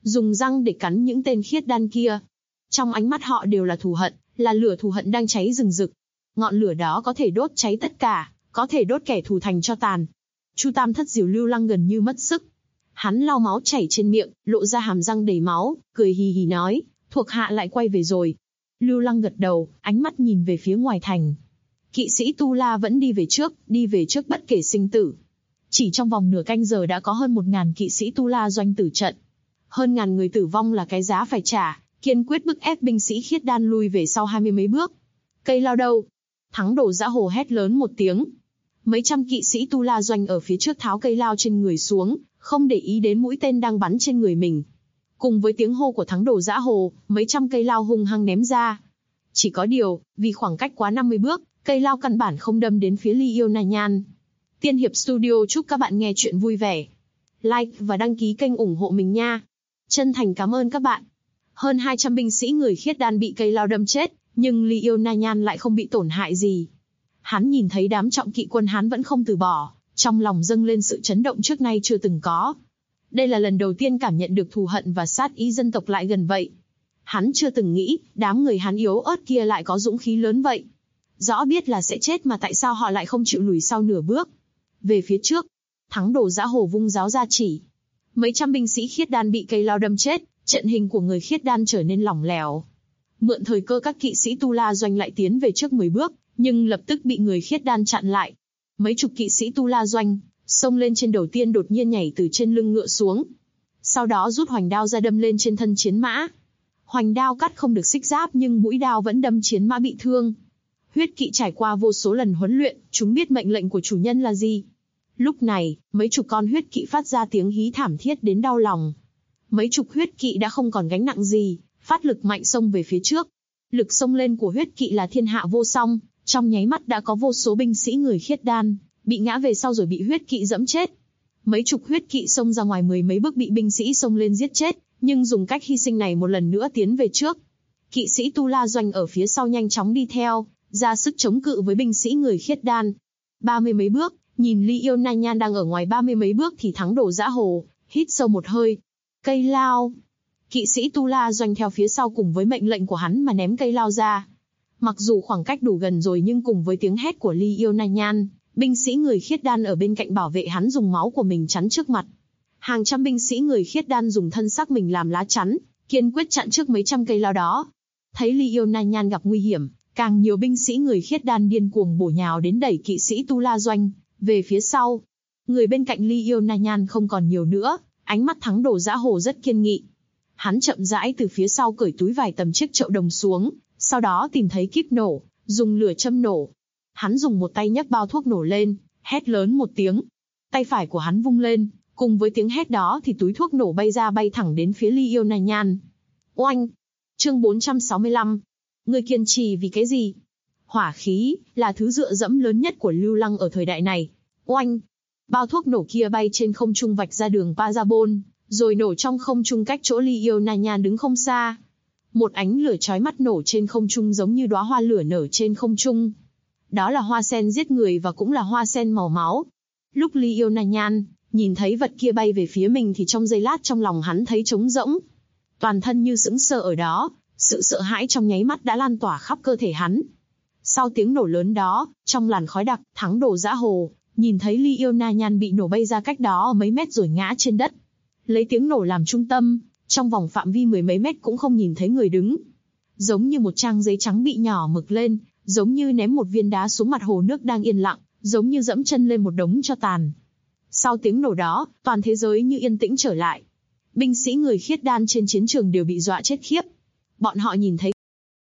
dùng răng để cắn những tên khiết đan kia. Trong ánh mắt họ đều là thù hận, là lửa thù hận đang cháy rừng rực. Ngọn lửa đó có thể đốt cháy tất cả, có thể đốt kẻ thù thành tro tàn. Chu Tam Thất Diều Lưu Lăng gần như mất sức. Hắn lau máu chảy trên miệng, lộ ra hàm răng đầy máu, cười hì hì nói, thuộc hạ lại quay về rồi. Lưu Lăng gật đầu, ánh mắt nhìn về phía ngoài thành. Kỵ sĩ Tu La vẫn đi về trước bất kể sinh tử. Chỉ trong vòng nửa canh giờ đã có hơn 1000 kỵ sĩ Tu La doanh tử trận. Hơn ngàn người tử vong là cái giá phải trả, kiên quyết bức ép binh sĩ khiết đan lui về sau 20 mấy bước. Cây lao đâu? Thắng Đồ Dã Hồ hét lớn một tiếng. Mấy trăm kỵ sĩ Tu La doanh ở phía trước tháo cây lao trên người xuống, không để ý đến mũi tên đang bắn trên người mình. Cùng với tiếng hô của Thắng Đồ Dã Hồ, mấy trăm cây lao hung hăng ném ra. Chỉ có điều, vì khoảng cách quá 50 bước, cây lao căn bản không đâm đến phía Ly Yêu Na Nhan. Tiên Hiệp Studio chúc các bạn nghe chuyện vui vẻ. Like và đăng ký kênh ủng hộ mình nha. Chân thành cảm ơn các bạn. Hơn 200 binh sĩ người khiết đan bị cây lao đâm chết, nhưng Ly Yêu Na Nhan lại không bị tổn hại gì. Hắn nhìn thấy đám trọng kỵ quân hắn vẫn không từ bỏ, trong lòng dâng lên sự chấn động trước nay chưa từng có. Đây là lần đầu tiên cảm nhận được thù hận và sát ý dân tộc lại gần vậy. Hắn chưa từng nghĩ, đám người hắn yếu ớt kia lại có dũng khí lớn vậy. Rõ biết là sẽ chết mà tại sao họ lại không chịu lùi sau nửa bước. Về phía trước, Thắng Đồ Dã Hồ vung giáo ra chỉ. Mấy trăm binh sĩ khiết đan bị cây lao đâm chết, trận hình của người khiết đan trở nên lỏng lẻo. Mượn thời cơ các kỵ sĩ Tu La doanh lại tiến về trước 10 bước, nhưng lập tức bị người khiết đan chặn lại. Mấy chục kỵ sĩ Tu La doanh, xông lên trên đầu tiên đột nhiên nhảy từ trên lưng ngựa xuống. Sau đó rút hoành đao ra đâm lên trên thân chiến mã. Hoành đao cắt không được xích giáp nhưng mũi đao vẫn đâm chiến mã bị thương. Huyết kỵ trải qua vô số lần huấn luyện, chúng biết mệnh lệnh của chủ nhân là gì. Lúc này, mấy chục con huyết kỵ phát ra tiếng hí thảm thiết đến đau lòng. Mấy chục huyết kỵ đã không còn gánh nặng gì, phát lực mạnh xông về phía trước. Lực xông lên của huyết kỵ là thiên hạ vô song, trong nháy mắt đã có vô số binh sĩ người khiết đan bị ngã về sau rồi bị huyết kỵ dẫm chết. Mấy chục huyết kỵ xông ra ngoài 10 mấy bước bị binh sĩ xông lên giết chết, nhưng dùng cách hy sinh này một lần nữa tiến về trước. Kỵ sĩ Tu La doanh ở phía sau nhanh chóng đi theo, ra sức chống cự với binh sĩ người khiết đan. 30 mấy bước, nhìn Ly Yêu Na Nhan đang ở ngoài 30 mấy bước thì Thắng Đồ Dã Hồ hít sâu một hơi. Cây lao. Kỵ sĩ Tu La doanh theo phía sau cùng với mệnh lệnh của hắn mà ném cây lao ra. Mặc dù khoảng cách đủ gần rồi nhưng cùng với tiếng hét của Ly Yêu Na Nhan, binh sĩ người khiết đan ở bên cạnh bảo vệ hắn dùng máu của mình chắn trước mặt. Hàng trăm binh sĩ người khiết đan dùng thân xác mình làm lá chắn, kiên quyết chặn trước mấy trăm cây lao đó. Thấy Ly Yêu Na Nhan gặp nguy hiểm, càng nhiều binh sĩ người khiết đan điên cuồng bổ nhào đến đẩy kỵ sĩ Tu La doanh về phía sau. Người bên cạnh Ly Yêu Na Nhan không còn nhiều nữa, ánh mắt Thắng Đồ Dã Hồ rất kiên nghị. Hắn chậm rãi từ phía sau cởi túi vài tầm chiếc chậu đồng xuống, sau đó tìm thấy kíp nổ, dùng lửa châm nổ. Hắn dùng một tay nhấc bao thuốc nổ lên, hét lớn một tiếng. Tay phải của hắn vung lên, cùng với tiếng hét đó thì túi thuốc nổ bay ra bay thẳng đến phía Ly Yêu Na Nhan. Oanh! Chương 465. Người kiên trì vì cái gì? Hỏa khí là thứ dựa dẫm lớn nhất của Lưu Lăng ở thời đại này. Oanh! Bao thuốc nổ kia bay trên không trung vạch ra đường Parabol, rồi nổ trong không trung cách chỗ Ly Yêu Na Nhan đứng không xa. Một ánh lửa chói mắt nổ trên không trung giống như đóa hoa lửa nở trên không trung. Đó là hoa sen giết người và cũng là hoa sen màu máu. Lúc Ly Yêu Na Nhan nhìn thấy vật kia bay về phía mình thì trong giây lát trong lòng hắn thấy trống rỗng. Toàn thân như sững sờ ở đó, sự sợ hãi trong nháy mắt đã lan tỏa khắp cơ thể hắn. Sau tiếng nổ lớn đó, trong làn khói đặc, Thắng Đồ Dã Hồ nhìn thấy Ly Yêu Na Nhan bị nổ bay ra cách đó mấy mét rồi ngã trên đất. Lấy tiếng nổ làm trung tâm, trong vòng phạm vi 10 mấy mét cũng không nhìn thấy người đứng. Giống như một trang giấy trắng bị nhỏ mực lên, giống như ném một viên đá xuống mặt hồ nước đang yên lặng, giống như dẫm chân lên một đống tro tàn. Sau tiếng nổ đó, toàn thế giới như yên tĩnh trở lại. Binh sĩ người khiết đan trên chiến trường đều bị dọa chết khiếp. Bọn họ nhìn thấy.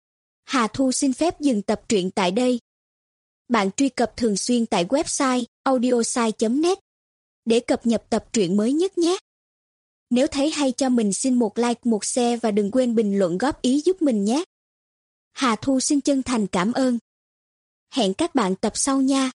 Hà Thu xin phép dừng tập truyện tại đây. Bạn truy cập thường xuyên tại website audiosai.net để cập nhật tập truyện mới nhất nhé. Nếu thấy hay cho mình xin một like, một share và đừng quên bình luận góp ý giúp mình nhé. Hà Thu xin chân thành cảm ơn. Hẹn các bạn tập sau nha.